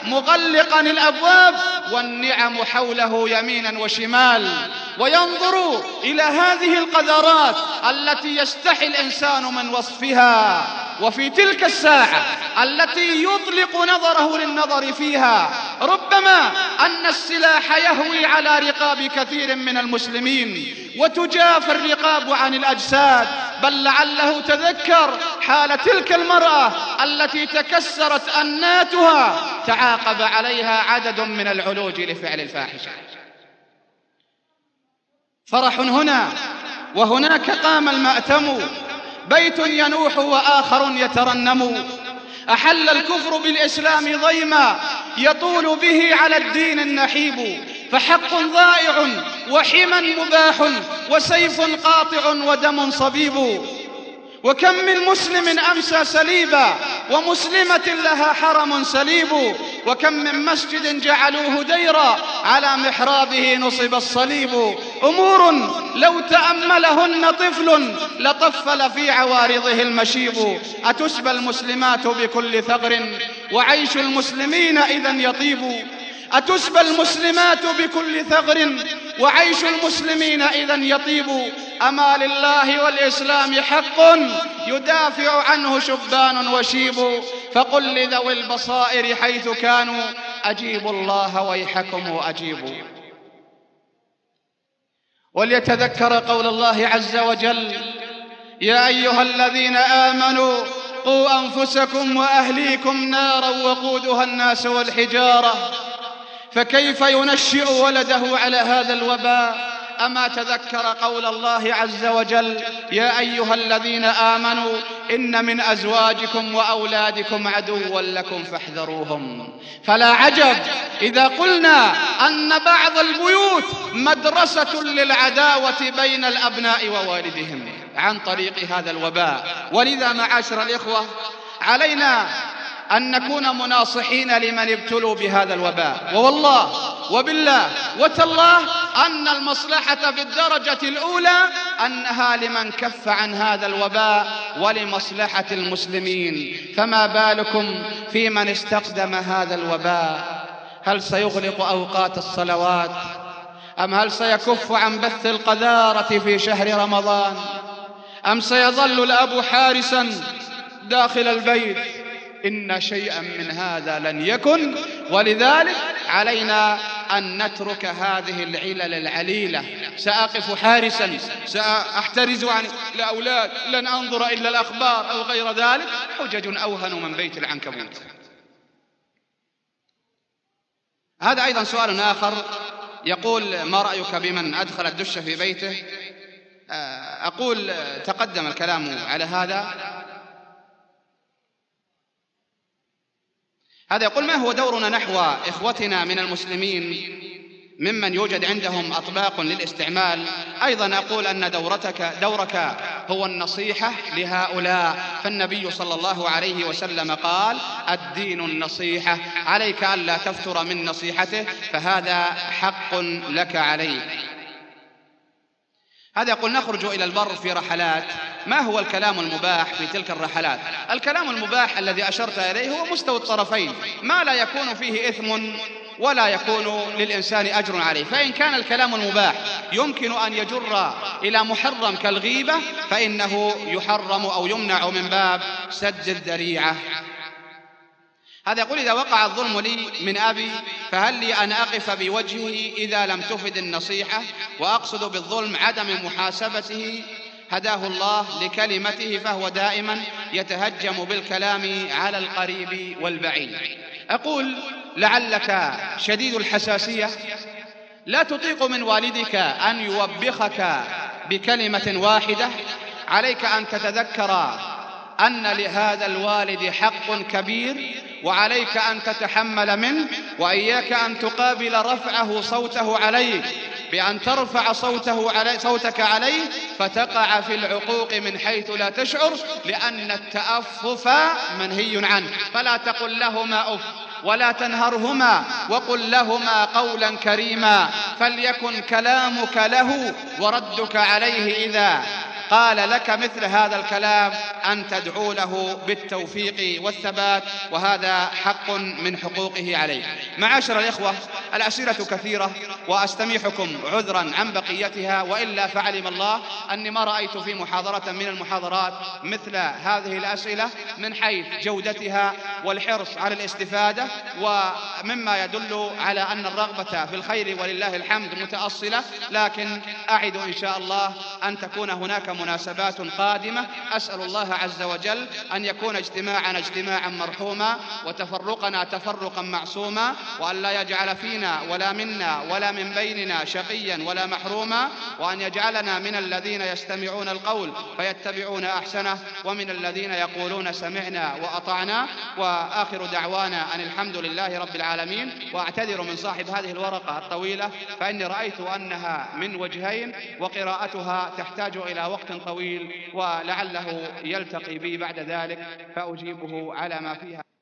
مغلقا الأبواب والنعم حوله يمينا وشمال، وينظر إلى هذه القذرات التي يستحي الإنسان من وصفها. وفي تلك الساعة التي يطلق نظره للنظر فيها ربما أن السلاح يهوي على رقاب كثير من المسلمين وتجاف الرقاب عن الأجساد، بل لعله تذكر حال تلك المرأة التي تكسرت أناتها تعاقب عليها عدد من العلوج لفعل الفاحشة. فرح هنا وهناك قام المأتم، بيت ينوح وآخر يترنم. أحل الكفر بالإسلام ضيما يطول به على الدين النحيب، فحق ضائع وحمى مباح وسيف قاطع ودم صبيب. وكم من مسلم أمسى سليبا ومسلمة لها حرم سليب، وكم من مسجد جعلوه ديرا على محرابه نصب الصليب. أمور لو تأملهن طفل لطفل في عوارضه المشيب. أتسبى المسلمات بكل ثغر وعيش المسلمين إذا يطيب. أتسبى المسلمات بكل ثغر وعيش المسلمين إذا يطيب. أما لله والإسلام حق يدافع عنه شبان وشيب. فقل لذوي البصائر حيث كانوا أجيبوا الله ويحكم أجيبوا. وليتذكر قول الله عز وجل: يا أيها الذين آمنوا قوا أنفسكم وأهليكم نارا وقودها الناس والحجارة. فكيف ينشئ ولده على هذا الوباء؟ أما تذكر قول الله عز وجل: يا أيها الذين آمنوا إن من أزواجكم وأولادكم عدوا لكم فاحذروهم. فلا عجب إذا قلنا أن بعض البيوت مدرسة للعداوة بين الأبناء ووالدهم عن طريق هذا الوباء. ولذا معاشر الإخوة، علينا أن نكون مناصحين لمن ابتلوا بهذا الوباء، ووالله وبالله وتالله أن المصلحة بالدرجة الأولى أنها لمن كف عن هذا الوباء ولمصلحة المسلمين. فما بالكم في من استقدم هذا الوباء؟ هل سيغلق أوقات الصلوات؟ أم هل سيكف عن بث القذارة في شهر رمضان؟ أم سيظل الأب حارسا داخل البيت؟ إن شيئا من هذا لن يكن. ولذلك علينا أن نترك هذه العلل العليلة: سأقف حارسا، سأحترز عن الأولاد، لن أنظر إلا الأخبار أو غير ذلك، حجج أوهن من بيت العنكبوت. هذا أيضا سؤال آخر يقول: ما رأيك بمن أدخل الدش في بيته؟ أقول تقدم الكلام على هذا. هذا يقول: ما هو دورنا نحو إخوتنا من المسلمين ممن يوجد عندهم أطباق للاستعمال؟ أيضا أقول أن دورتك دورك هو النصيحة لهؤلاء، فالنبي صلى الله عليه وسلم قال: الدين النصيحة، عليك ألا تفتر من نصيحته، فهذا حق لك عليه. هذا يقول: نخرج إلى البر في رحلات، ما هو الكلام المباح في تلك الرحلات؟ الكلام المباح الذي أشرت إليه هو مستوى الطرفين، ما لا يكون فيه إثم ولا يكون للإنسان أجر عليه. فإن كان الكلام المباح يمكن أن يجر إلى محرم كالغيبة فإنه يحرم أو يمنع من باب سد الذريعة. هذا يقول: إذا وقع الظلم لي من أبي فهل لي أن أقف بوجهه إذا لم تفد النصيحة؟ وأقصد بالظلم عدم محاسبته، هداه الله لكلمته، فهو دائما يتهجم بالكلام على القريب والبعيد. أقول: لعلك شديد الحساسية، لا تطيق من والدك أن يوبخك بكلمة واحدة. عليك أن تتذكر أن لهذا الوالد حق كبير وعليك أن تتحمل منه، وإياك أن تقابل رفعه صوته عليك بأن ترفع صوته علي صوتك عليه فتقع في العقوق من حيث لا تشعر، لأن التأفف منهي عنه. فلا تقل لهما أف ولا تنهرهما، وقل لهما قولا كريما، فليكن كلامك له وردك عليه إذا قال لك مثل هذا الكلام أن تدعو له بالتوفيق والثبات، وهذا حق من حقوقه عليه. معاشر الإخوة، الأسئلة كثيرة وأستميحكم عذرا عن بقيتها، وإلا فعلم الله أني ما رأيت في محاضرة من المحاضرات مثل هذه الأسئلة من حيث جودتها والحرص على الاستفادة، ومما يدل على أن الرغبة في الخير ولله الحمد متأصلة. لكن أعد إن شاء الله أن تكون هناك مناسبات قادمة. أسأل الله عز وجل أن يكون اجتماعنا اجتماعا مرحوما، وتفرقنا تفرقا معصوما، وأن لا يجعل فينا ولا منا ولا من بيننا شقيا ولا محروما، وأن يجعلنا من الذين يستمعون القول فيتبعون أحسنه، ومن الذين يقولون سمعنا وأطعنا. وآخر دعوانا أن الحمد لله رب العالمين. وأعتذر من صاحب هذه الورقة الطويلة، فإني رأيت أنها من وجهين، وقراءتها تحتاج إلى وقت طويل، ولعله يلتقي بي بعد ذلك فأجيبه على ما فيها.